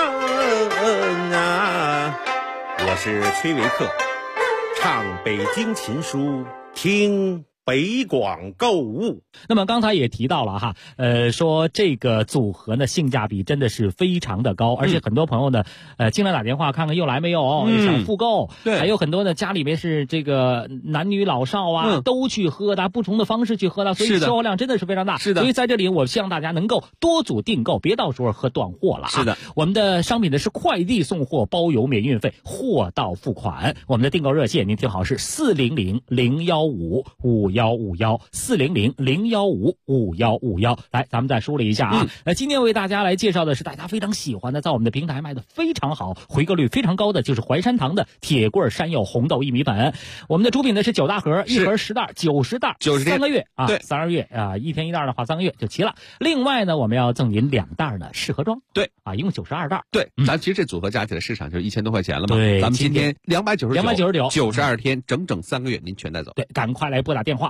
啊！我是崔维克，唱北京琴书，听北广购物。 那么刚才也提到了哈，说这个组合呢性价比真的是非常的高，而且很多朋友呢，经常打电话看看又来没有，想复购， 对， 还有很多呢家里面是这个男女老少啊，都去喝的，不同的方式去喝的，所以销货量真的是非常大。 是的， 所以在这里我希望大家能够多组订购，别到时候喝断货了。 是的， 我们的商品呢是快递送货，包邮免运费，货到付款。我们的订购热线您听好是400-015-5151，400-015-5151。来，咱们再梳理一下啊。今天为大家来介绍的是大家非常喜欢的，在我们的平台卖的非常好，回购率非常高的，就是淮山堂的铁棍山药红豆薏米粉。我们的出品呢是9大盒，一盒10袋，90袋，3个月啊，32月啊，1天1袋的话3个月就齐了。另外呢，我们要赠您2袋的适合装， 对啊，一共92袋。 对，咱其实这组合加起来市场就是1000多块钱了嘛。 对， 咱们今天299，92天，整整3个月，您全带走。 对，赶快来拨打电话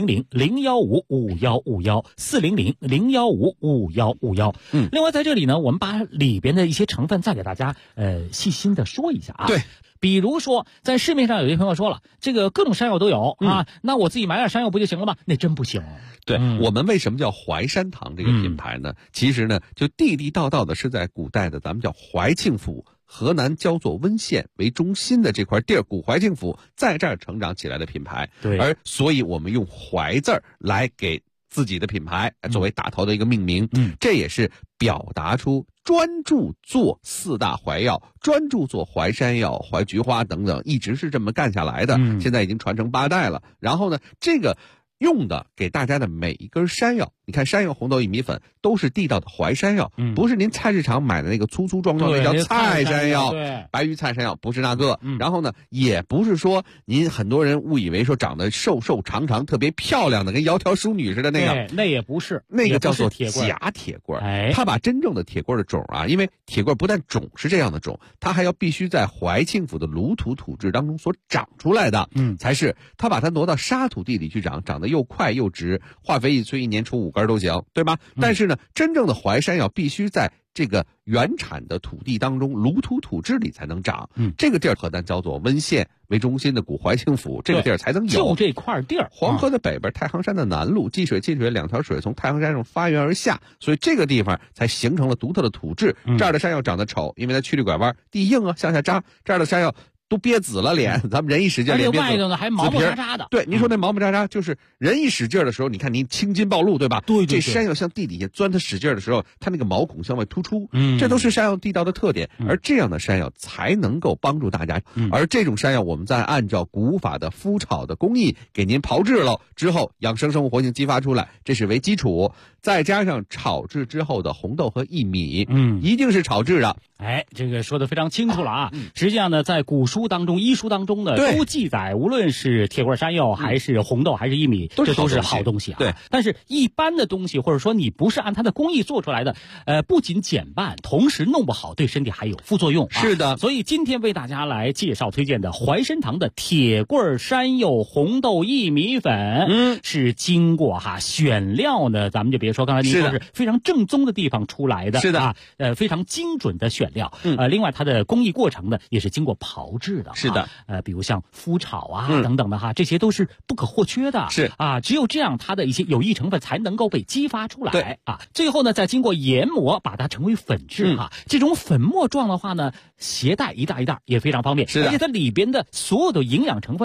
400-015-5151，400-015-5151。另外在这里呢，我们把里边的一些成分再给大家细心的说一下啊。 对。 比如说，在市面上有些朋友说了，这个各种山药都有啊，那我自己买点山药不就行了吗？那真不行。 对，我们为什么叫淮山堂这个品牌呢？其实呢，就地地道道的是在古代的咱们叫怀庆府，河南焦作温县为中心的这块地儿，古怀庆府在这儿成长起来的品牌。 对， 而所以我们用淮字儿来给自己的品牌作为打头的一个命名，这也是表达出专注做4大怀药，专注做淮山药、淮菊花等等，一直是这么干下来的。现在已经传承8代了。然后呢，这个用的给大家的每一根山药，你看山药红豆薏米粉都是地道的淮山药，不是您菜市场买的那个粗粗壮壮那叫菜山药，白玉菜山药不是那个。然后呢，也不是说您很多人误以为说长得瘦瘦长长特别漂亮的跟窈窕淑女似的那个， 那也不是， 那个叫做假铁棍。他把真正的铁棍的种啊，因为铁棍不但种是这样的种，它还要必须在怀庆府的鲁土土质当中所长出来的，才是他把它挪到沙土地里去长，长得又快又直，化肥一催，1年出5根都行，对吧？但是呢，真正的淮山药必须在这个原产的土地当中，鲁土土质里才能长。这个地儿河南焦作温县为中心的古怀庆府，这个地儿才能有。 就这块地儿， 黄河的北边，太行山的南麓，济水、近水2条水从太行山上发源而下，所以这个地方才形成了独特的土质。这儿的山药长得丑，因为它曲里拐弯，地硬啊，向下扎。这儿的山药都憋紫了脸，咱们人一使劲，脸憋紫， 外头呢还毛毛扎扎的。 对，您说那毛毛扎扎，就是人一使劲的时候，你看您青筋暴露，对吧？ 对， 这山药向地底下钻，它使劲的时候，它那个毛孔向外突出，这都是山药地道的特点。而这样的山药才能够帮助大家。而这种山药，我们再按照古法的麸炒的工艺给您炮制了之后，养生生物活性激发出来，这是为基础，再加上炒制之后的红豆和薏米，一定是炒制的。 哎，这个说的非常清楚了啊！实际上呢，在古书当中、医书当中呢，都记载，无论是铁棍山药，还是红豆，还是薏米，这都是好东西啊。 对， 但是一般的东西，或者说你不是按它的工艺做出来的，不仅减半，同时弄不好，对身体还有副作用。 是的， 所以今天为大家来介绍推荐的淮山堂的铁棍山药红豆薏米粉，是经过选料呢，咱们就别说，刚才您说是非常正宗的地方出来的， 是的啊，非常精准的选料。另外它的工艺过程呢，也是经过炮制的。 是的， 比如像麸炒啊等等的这些都是不可或缺的。 是啊， 只有这样，它的一些有益成分才能够被激发出来。对啊，最后呢，再经过研磨，把它成为粉质这种粉末状的话呢，携带一大一袋也非常方便。 是的， 而且它里边的所有的营养成分呢，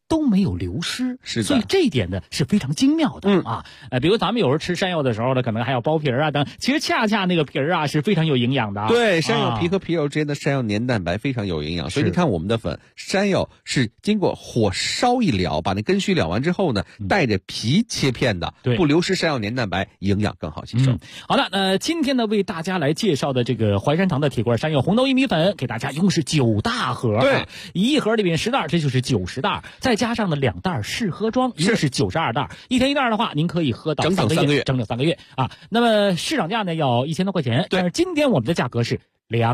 都没有流失， 是的， 所以这一点呢是非常精妙的啊。比如咱们有时候吃山药的时候呢，可能还要剥皮啊等，其实恰恰那个皮啊是非常有营养的。 对，山药皮和皮肉之间的山药黏蛋白非常有营养，所以你看我们的粉，山药是经过火烧一燎，把那根须燎完之后呢，带着皮切片的，不流失山药黏蛋白，营养更好吸收。 好的，今天呢为大家来介绍的这个淮山堂的铁罐山药红豆薏米粉，给大家一共是9大盒， 对， 一盒里面10袋，这就是90袋，再加上呢2袋试喝装，一共是92袋，一天1袋的话，您可以喝到整整3个月， 整整3个月啊。那么市场价呢要1000多块钱，但是今天我们的价格是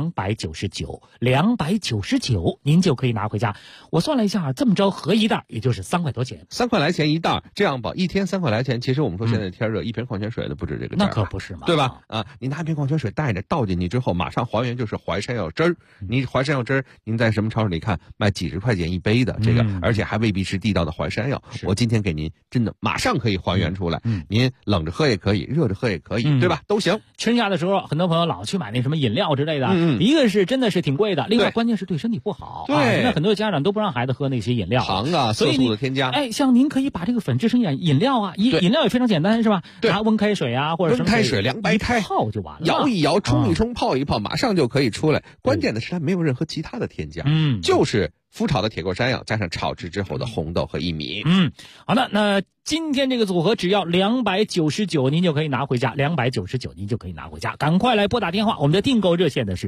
299，您就可以拿回家。我算了一下，这么着合一袋也就是3块多钱 ，3块来钱一袋，这样吧，一天3块来钱。其实我们说现在天热，一瓶矿泉水都不止这个价， 那可不是嘛， 对吧？啊，你拿一瓶矿泉水带着倒进去之后，马上还原就是淮山药汁儿。你淮山药汁儿，您在什么超市里看卖几十块钱一杯的这个，而且还未必是地道的淮山药。我今天给您真的马上可以还原出来，您冷着喝也可以，热着喝也可以，对吧？都行。 春夏的时候，很多朋友老去买那什么饮料之类的，一个是真的是挺贵的，另外关键是对身体不好。 对， 现在很多家长都不让孩子喝那些饮料， 糖啊、色素的添加。 像您可以把这个粉制成饮料啊，饮料也非常简单，是吧？拿温开水啊，或者温开水、凉白开泡就完了， 摇一摇、冲一冲、泡一泡，马上就可以出来。关键的是它没有任何其他的添加，就是麸炒的铁罐山药加上炒制之后的红豆和薏米。 好的，那今天这个组合只要299，您就可以拿回家，299您就可以拿回家。赶快来拨打电话，我们的订购热线呢是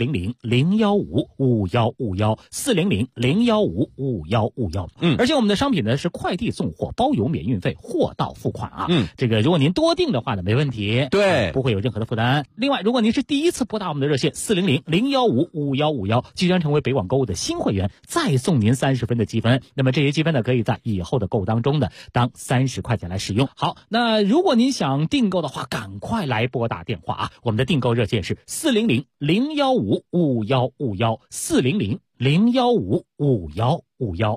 400-015-5151，400-015-5151。而且我们的商品呢是快递送货，包邮免运费，货到付款啊。这个如果您多订的话呢，没问题， 对， 不会有任何的负担。另外，如果您是第一次拨打我们的热线400-015-5151，即将成为北网购物的新会员，再送您30分的积分。那么这些积分呢，可以在以后的购物当中的当30块钱来使用。好，那如果您想订购的话，赶快来拨打电话啊！我们的订购热线是400-015-5151，400-015-5151。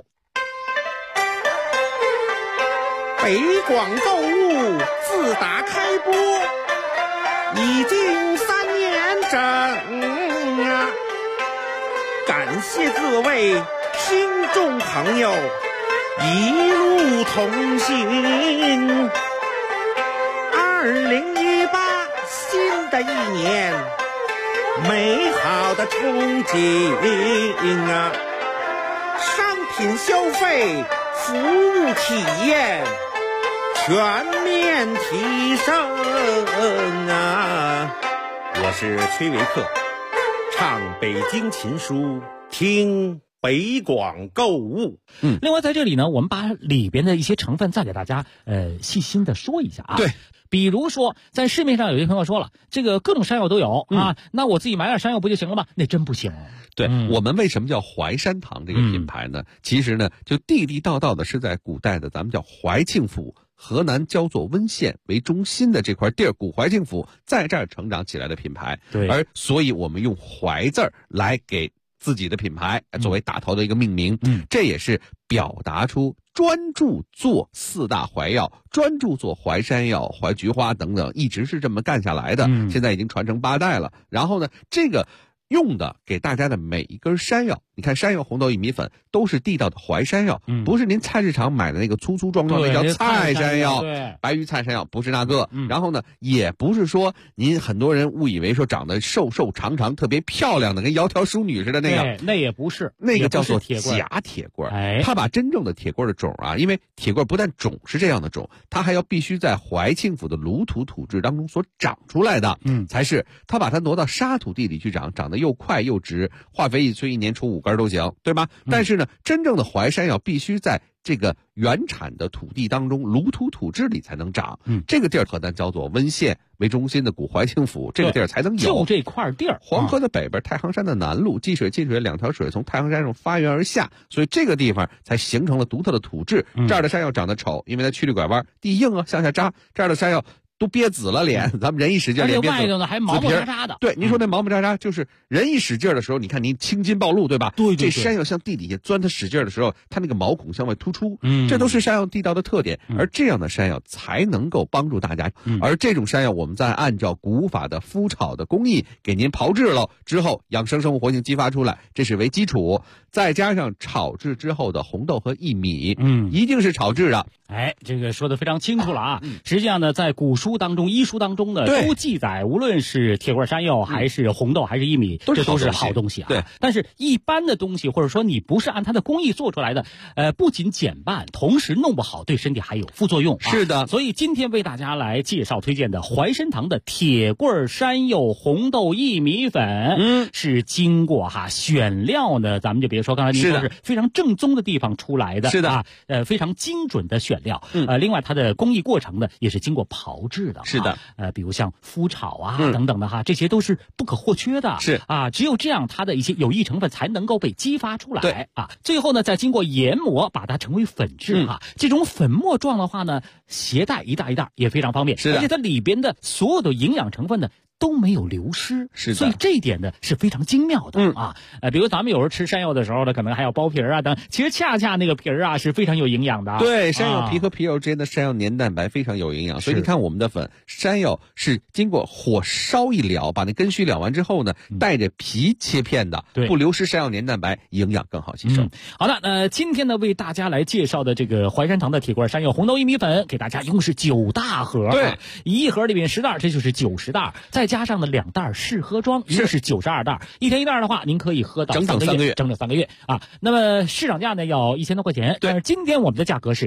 北广购物自打开播已经3年整啊！感谢各位听众朋友一路同行。2018新的一年，美好的憧憬啊！商品消费、服务体验全面提升啊！我是崔维克，唱北京琴书，听北广购物。 另外在这里呢，我们把里边的一些成分再给大家细心的说一下啊。 对， 比如说在市面上有些朋友说了，这个各种山药都有啊，那我自己买点山药不就行了吗？那真不行。 对，我们为什么叫淮山堂这个品牌呢？其实呢，就地地道道的是在古代的咱们叫怀庆府，河南焦作温县为中心的这块地儿，古怀庆府在这儿成长起来的品牌。 对， 而所以我们用淮字儿来给自己的品牌作为打头的一个命名，这也是表达出专注做4大淮药，专注做淮山药、淮菊花等等，一直是这么干下来的。现在已经传承8代了。然后呢，这个用的给大家的每一根山药，你看山药、红豆薏米粉都是地道的淮山药，不是您菜市场买的那个粗粗壮壮那叫菜山药，白鱼菜山药，不是那个。然后呢，也不是说您很多人误以为说长得瘦瘦长长特别漂亮的跟窈窕淑女似的那个， 那也不是， 那个叫做假铁棍。他把真正的铁棍的种啊，因为铁棍不但种是这样的种，它还要必须在怀庆府的鲁土土质当中所长出来的，才是他把它挪到沙土地里去长得又快又直，化肥1催1年出5根都行，对吧？但是呢，真正的淮山药必须在这个原产的土地当中，鲁土土质里才能长。这个地儿河南焦作温县为中心的古怀庆府，这个地儿才能有。 就这块地儿， 黄河的北边，太行山的南麓，济水、进水2条水从太行山上发源而下，所以这个地方才形成了独特的土质。这儿的山药长得丑，因为它曲里拐弯，地硬啊，向下扎。这儿的山药都憋紫了脸，咱们人一使劲， 而且外头呢还毛毛渣渣的。 对，您说那毛毛渣渣就是人一使劲的时候，你看您青筋暴露，对吧？ 对， 这山药向地底下钻，它使劲的时候，它那个毛孔向外突出，这都是山药地道的特点。而这样的山药才能够帮助大家。而这种山药，我们再按照古法的麸炒的工艺给您炮制了之后，养生生物活性激发出来，这是为基础，再加上炒制之后的红豆和薏米，一定是炒制的。 哎，这个说的非常清楚了啊！实际上呢，在古书当中、医书当中呢，都记载，无论是铁棍山药，还是红豆，还是薏米，这都是好东西啊。 对， 但是一般的东西，或者说你不是按它的工艺做出来的，不仅减半，同时弄不好，对身体还有副作用。 是的， 所以今天为大家来介绍推荐的怀参堂的铁棍山药红豆薏米粉，是经过选料呢，咱们就别说刚才您说是非常正宗的地方出来的， 是的啊，非常精准的选料。另外它的工艺过程呢也是经过炮制的， 是的， 比如像麸炒啊等等的这些都是不可或缺的， 是啊，只有这样它的一些有益成分才能够被激发出来，对啊，最后呢再经过研磨把它成为粉质这种粉末状的话呢，携带一袋一袋也非常方便， 是的， 而且它里边的所有的营养成分呢都没有流失， 是的， 所以这一点呢是非常精妙的比如咱们有时候吃山药的时候呢，可能还要剥皮啊等，其实恰恰那个皮儿是非常有营养的。 对，山药皮和皮肉之间的山药黏蛋白非常有营养，所以你看我们的粉，山药是经过火烧一燎，把那根须燎完之后呢，带着皮切片的，不流失山药黏蛋白，营养更好吸收。 好的，今天呢为大家来介绍的这个怀山堂的铁棍山药红豆薏米粉，给大家一共是9大盒， 对， 一盒里面10袋，这就是90袋，再加上了2袋试喝装，一共是92袋，一天一袋的话，您可以喝到3个月，整3个月啊。那么市场价呢要1000多块钱，但是今天我们的价格是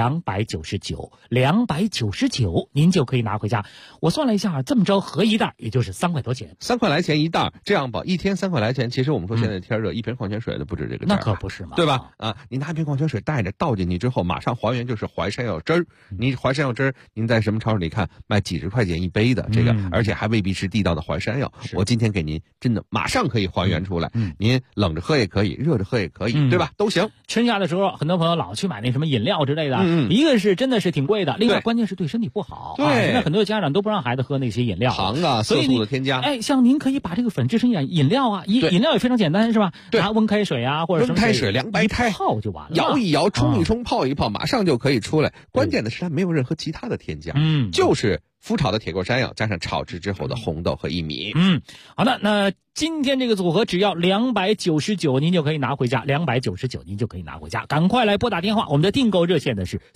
299，您就可以拿回家。我算了一下，这么着合一袋也就是3块多钱 ，3块来钱一袋，这样吧，一天3块来钱。其实我们说现在天热，一瓶矿泉水都不止这个价， 那可不是嘛， 对吧？啊，你拿一瓶矿泉水带着倒进去之后，马上还原就是淮山药汁儿。你淮山药汁儿，您在什么超市里看卖几十块钱一杯的这个，而且还未必是地道的淮山药。我今天给您真的马上可以还原出来，您冷着喝也可以，热着喝也可以，对吧？都行。 春夏的时候，很多朋友老去买那什么饮料之类的，一个是真的是挺贵的，另外关键是对身体不好。 对， 现在很多家长都不让孩子喝那些饮料， 糖啊、色素的添加。 像您可以把这个粉制成饮料啊，饮料也非常简单，是吧？拿温开水啊，或者温开水、凉白开泡就完了， 摇一摇、冲一冲、泡一泡，马上就可以出来。关键的是它没有任何其他的添加，就是麸炒的铁棍山药加上炒制之后的红豆和薏米。 好的，那今天这个组合只要299，您就可以拿回家，299您就可以拿回家。赶快来拨打电话，我们的订购热线呢是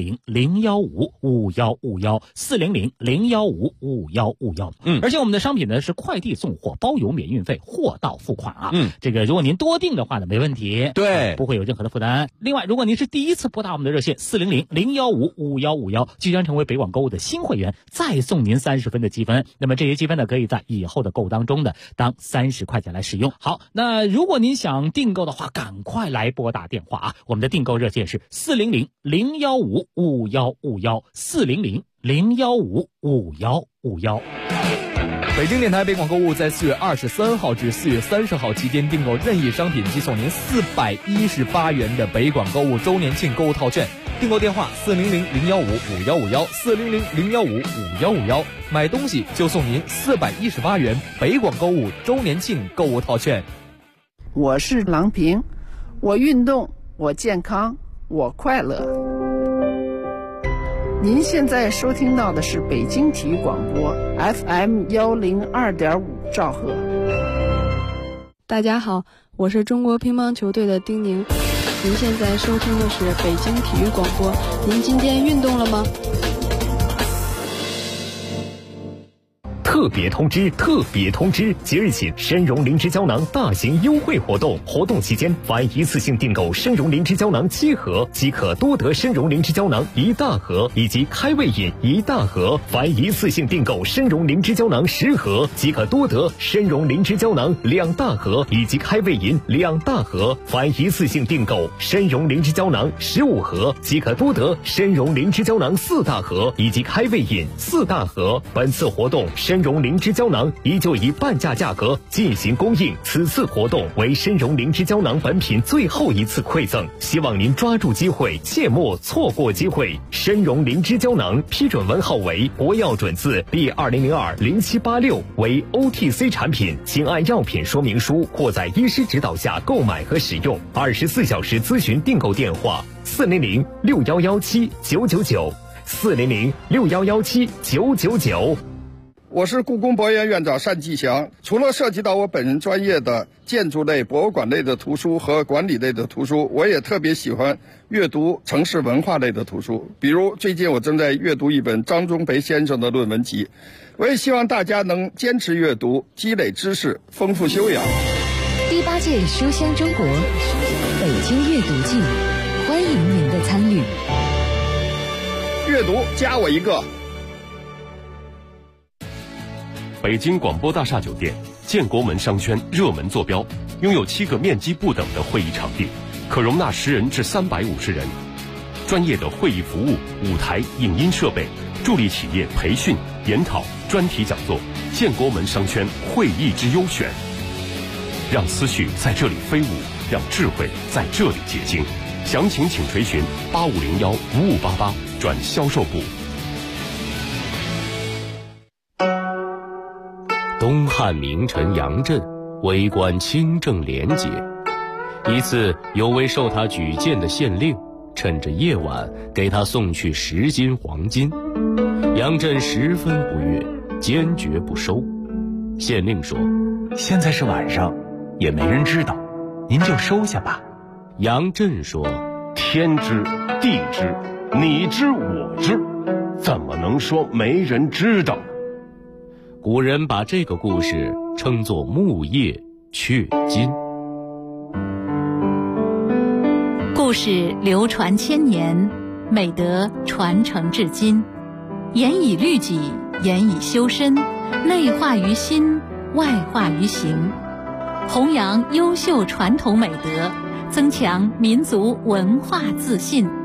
400-015-5151，400-015-5151。而且我们的商品呢是快递送货，包邮免运费，货到付款啊。这个如果您多订的话呢，没问题， 对， 不会有任何的负担。另外，如果您是第一次拨打我们的热线400-015-5151，即将成为北广购物的新会员，再送您30分的积分。那么这些积分呢，可以在以后的购物当中的当30块钱来使用。好，那如果您想订购的话，赶快来拨打电话啊！我们的订购热线是400-015-5151，400-015-5151。 北京电台北广购物在4月23号至4月30号期间订购任意商品，即送您418元的北广购物周年庆购物套券。订购电话400-015-5151，400-015-5151，买东西就送您418元北广购物周年庆购物套券。 我是郎平，我运动，我健康，我快乐。您现在收听到的是北京体育广播 FM102.5兆赫。 大家好，我是中国乒乓球队的丁宁。您现在收听的是北京体育广播，您今天运动了吗？ 特别通知！即日起，参茸灵芝胶囊大型优惠活动，活动期间凡一次性订购参茸灵芝胶囊7盒，即可多得参茸灵芝胶囊1大盒以及开胃饮1大盒；凡一次性订购参茸灵芝胶囊10盒，即可多得参茸灵芝胶囊2大盒以及开胃饮2大盒；凡一次性订购参茸灵芝胶囊15盒，即可多得参茸灵芝胶囊4大盒以及开胃饮4大盒。本次活动参茸茸灵芝胶囊依旧以半价价格进行供应。此次活动为参茸灵芝胶囊本品最后一次馈赠，希望您抓住机会，切莫错过机会。参茸灵芝胶囊批准文号为国药准字第20020786，为 OTC 产品，请按药品说明书或在医师指导下购买和使用。24小时咨询订购电话：400-6117-999，400-6117-999。 我是故宫博物院院长单霁翔。除了涉及到我本人专业的建筑类、博物馆类的图书和管理类的图书，我也特别喜欢阅读城市文化类的图书。比如最近我正在阅读一本张忠培先生的论文集。我也希望大家能坚持阅读，积累知识，丰富修养。 第8届书香中国北京阅读季，欢迎您的参与。 阅读加我一个。 北京广播大厦酒店建国门商圈热门坐标，拥有7个面积不等的会议场地，可容纳10人至350人。专业的会议服务、舞台、影音设备，助力企业培训、研讨、专题讲座。建国门商圈会议之优选，让思绪在这里飞舞，让智慧在这里结晶。详情请垂询8501-5588转销售部。 东汉名臣杨震为官清正廉洁，一次有位受他举荐的县令趁着夜晚给他送去10斤黄金，杨震十分不悦，坚决不收。县令说： 现在是晚上，也没人知道，您就收下吧。 杨震说： 天知地知，你知我知，怎么能说没人知道呢？ 古人把这个故事称作木叶雀金。 故事流传千年，美德传承至今，严以律己，严以修身，内化于心，外化于行，弘扬优秀传统美德，增强民族文化自信。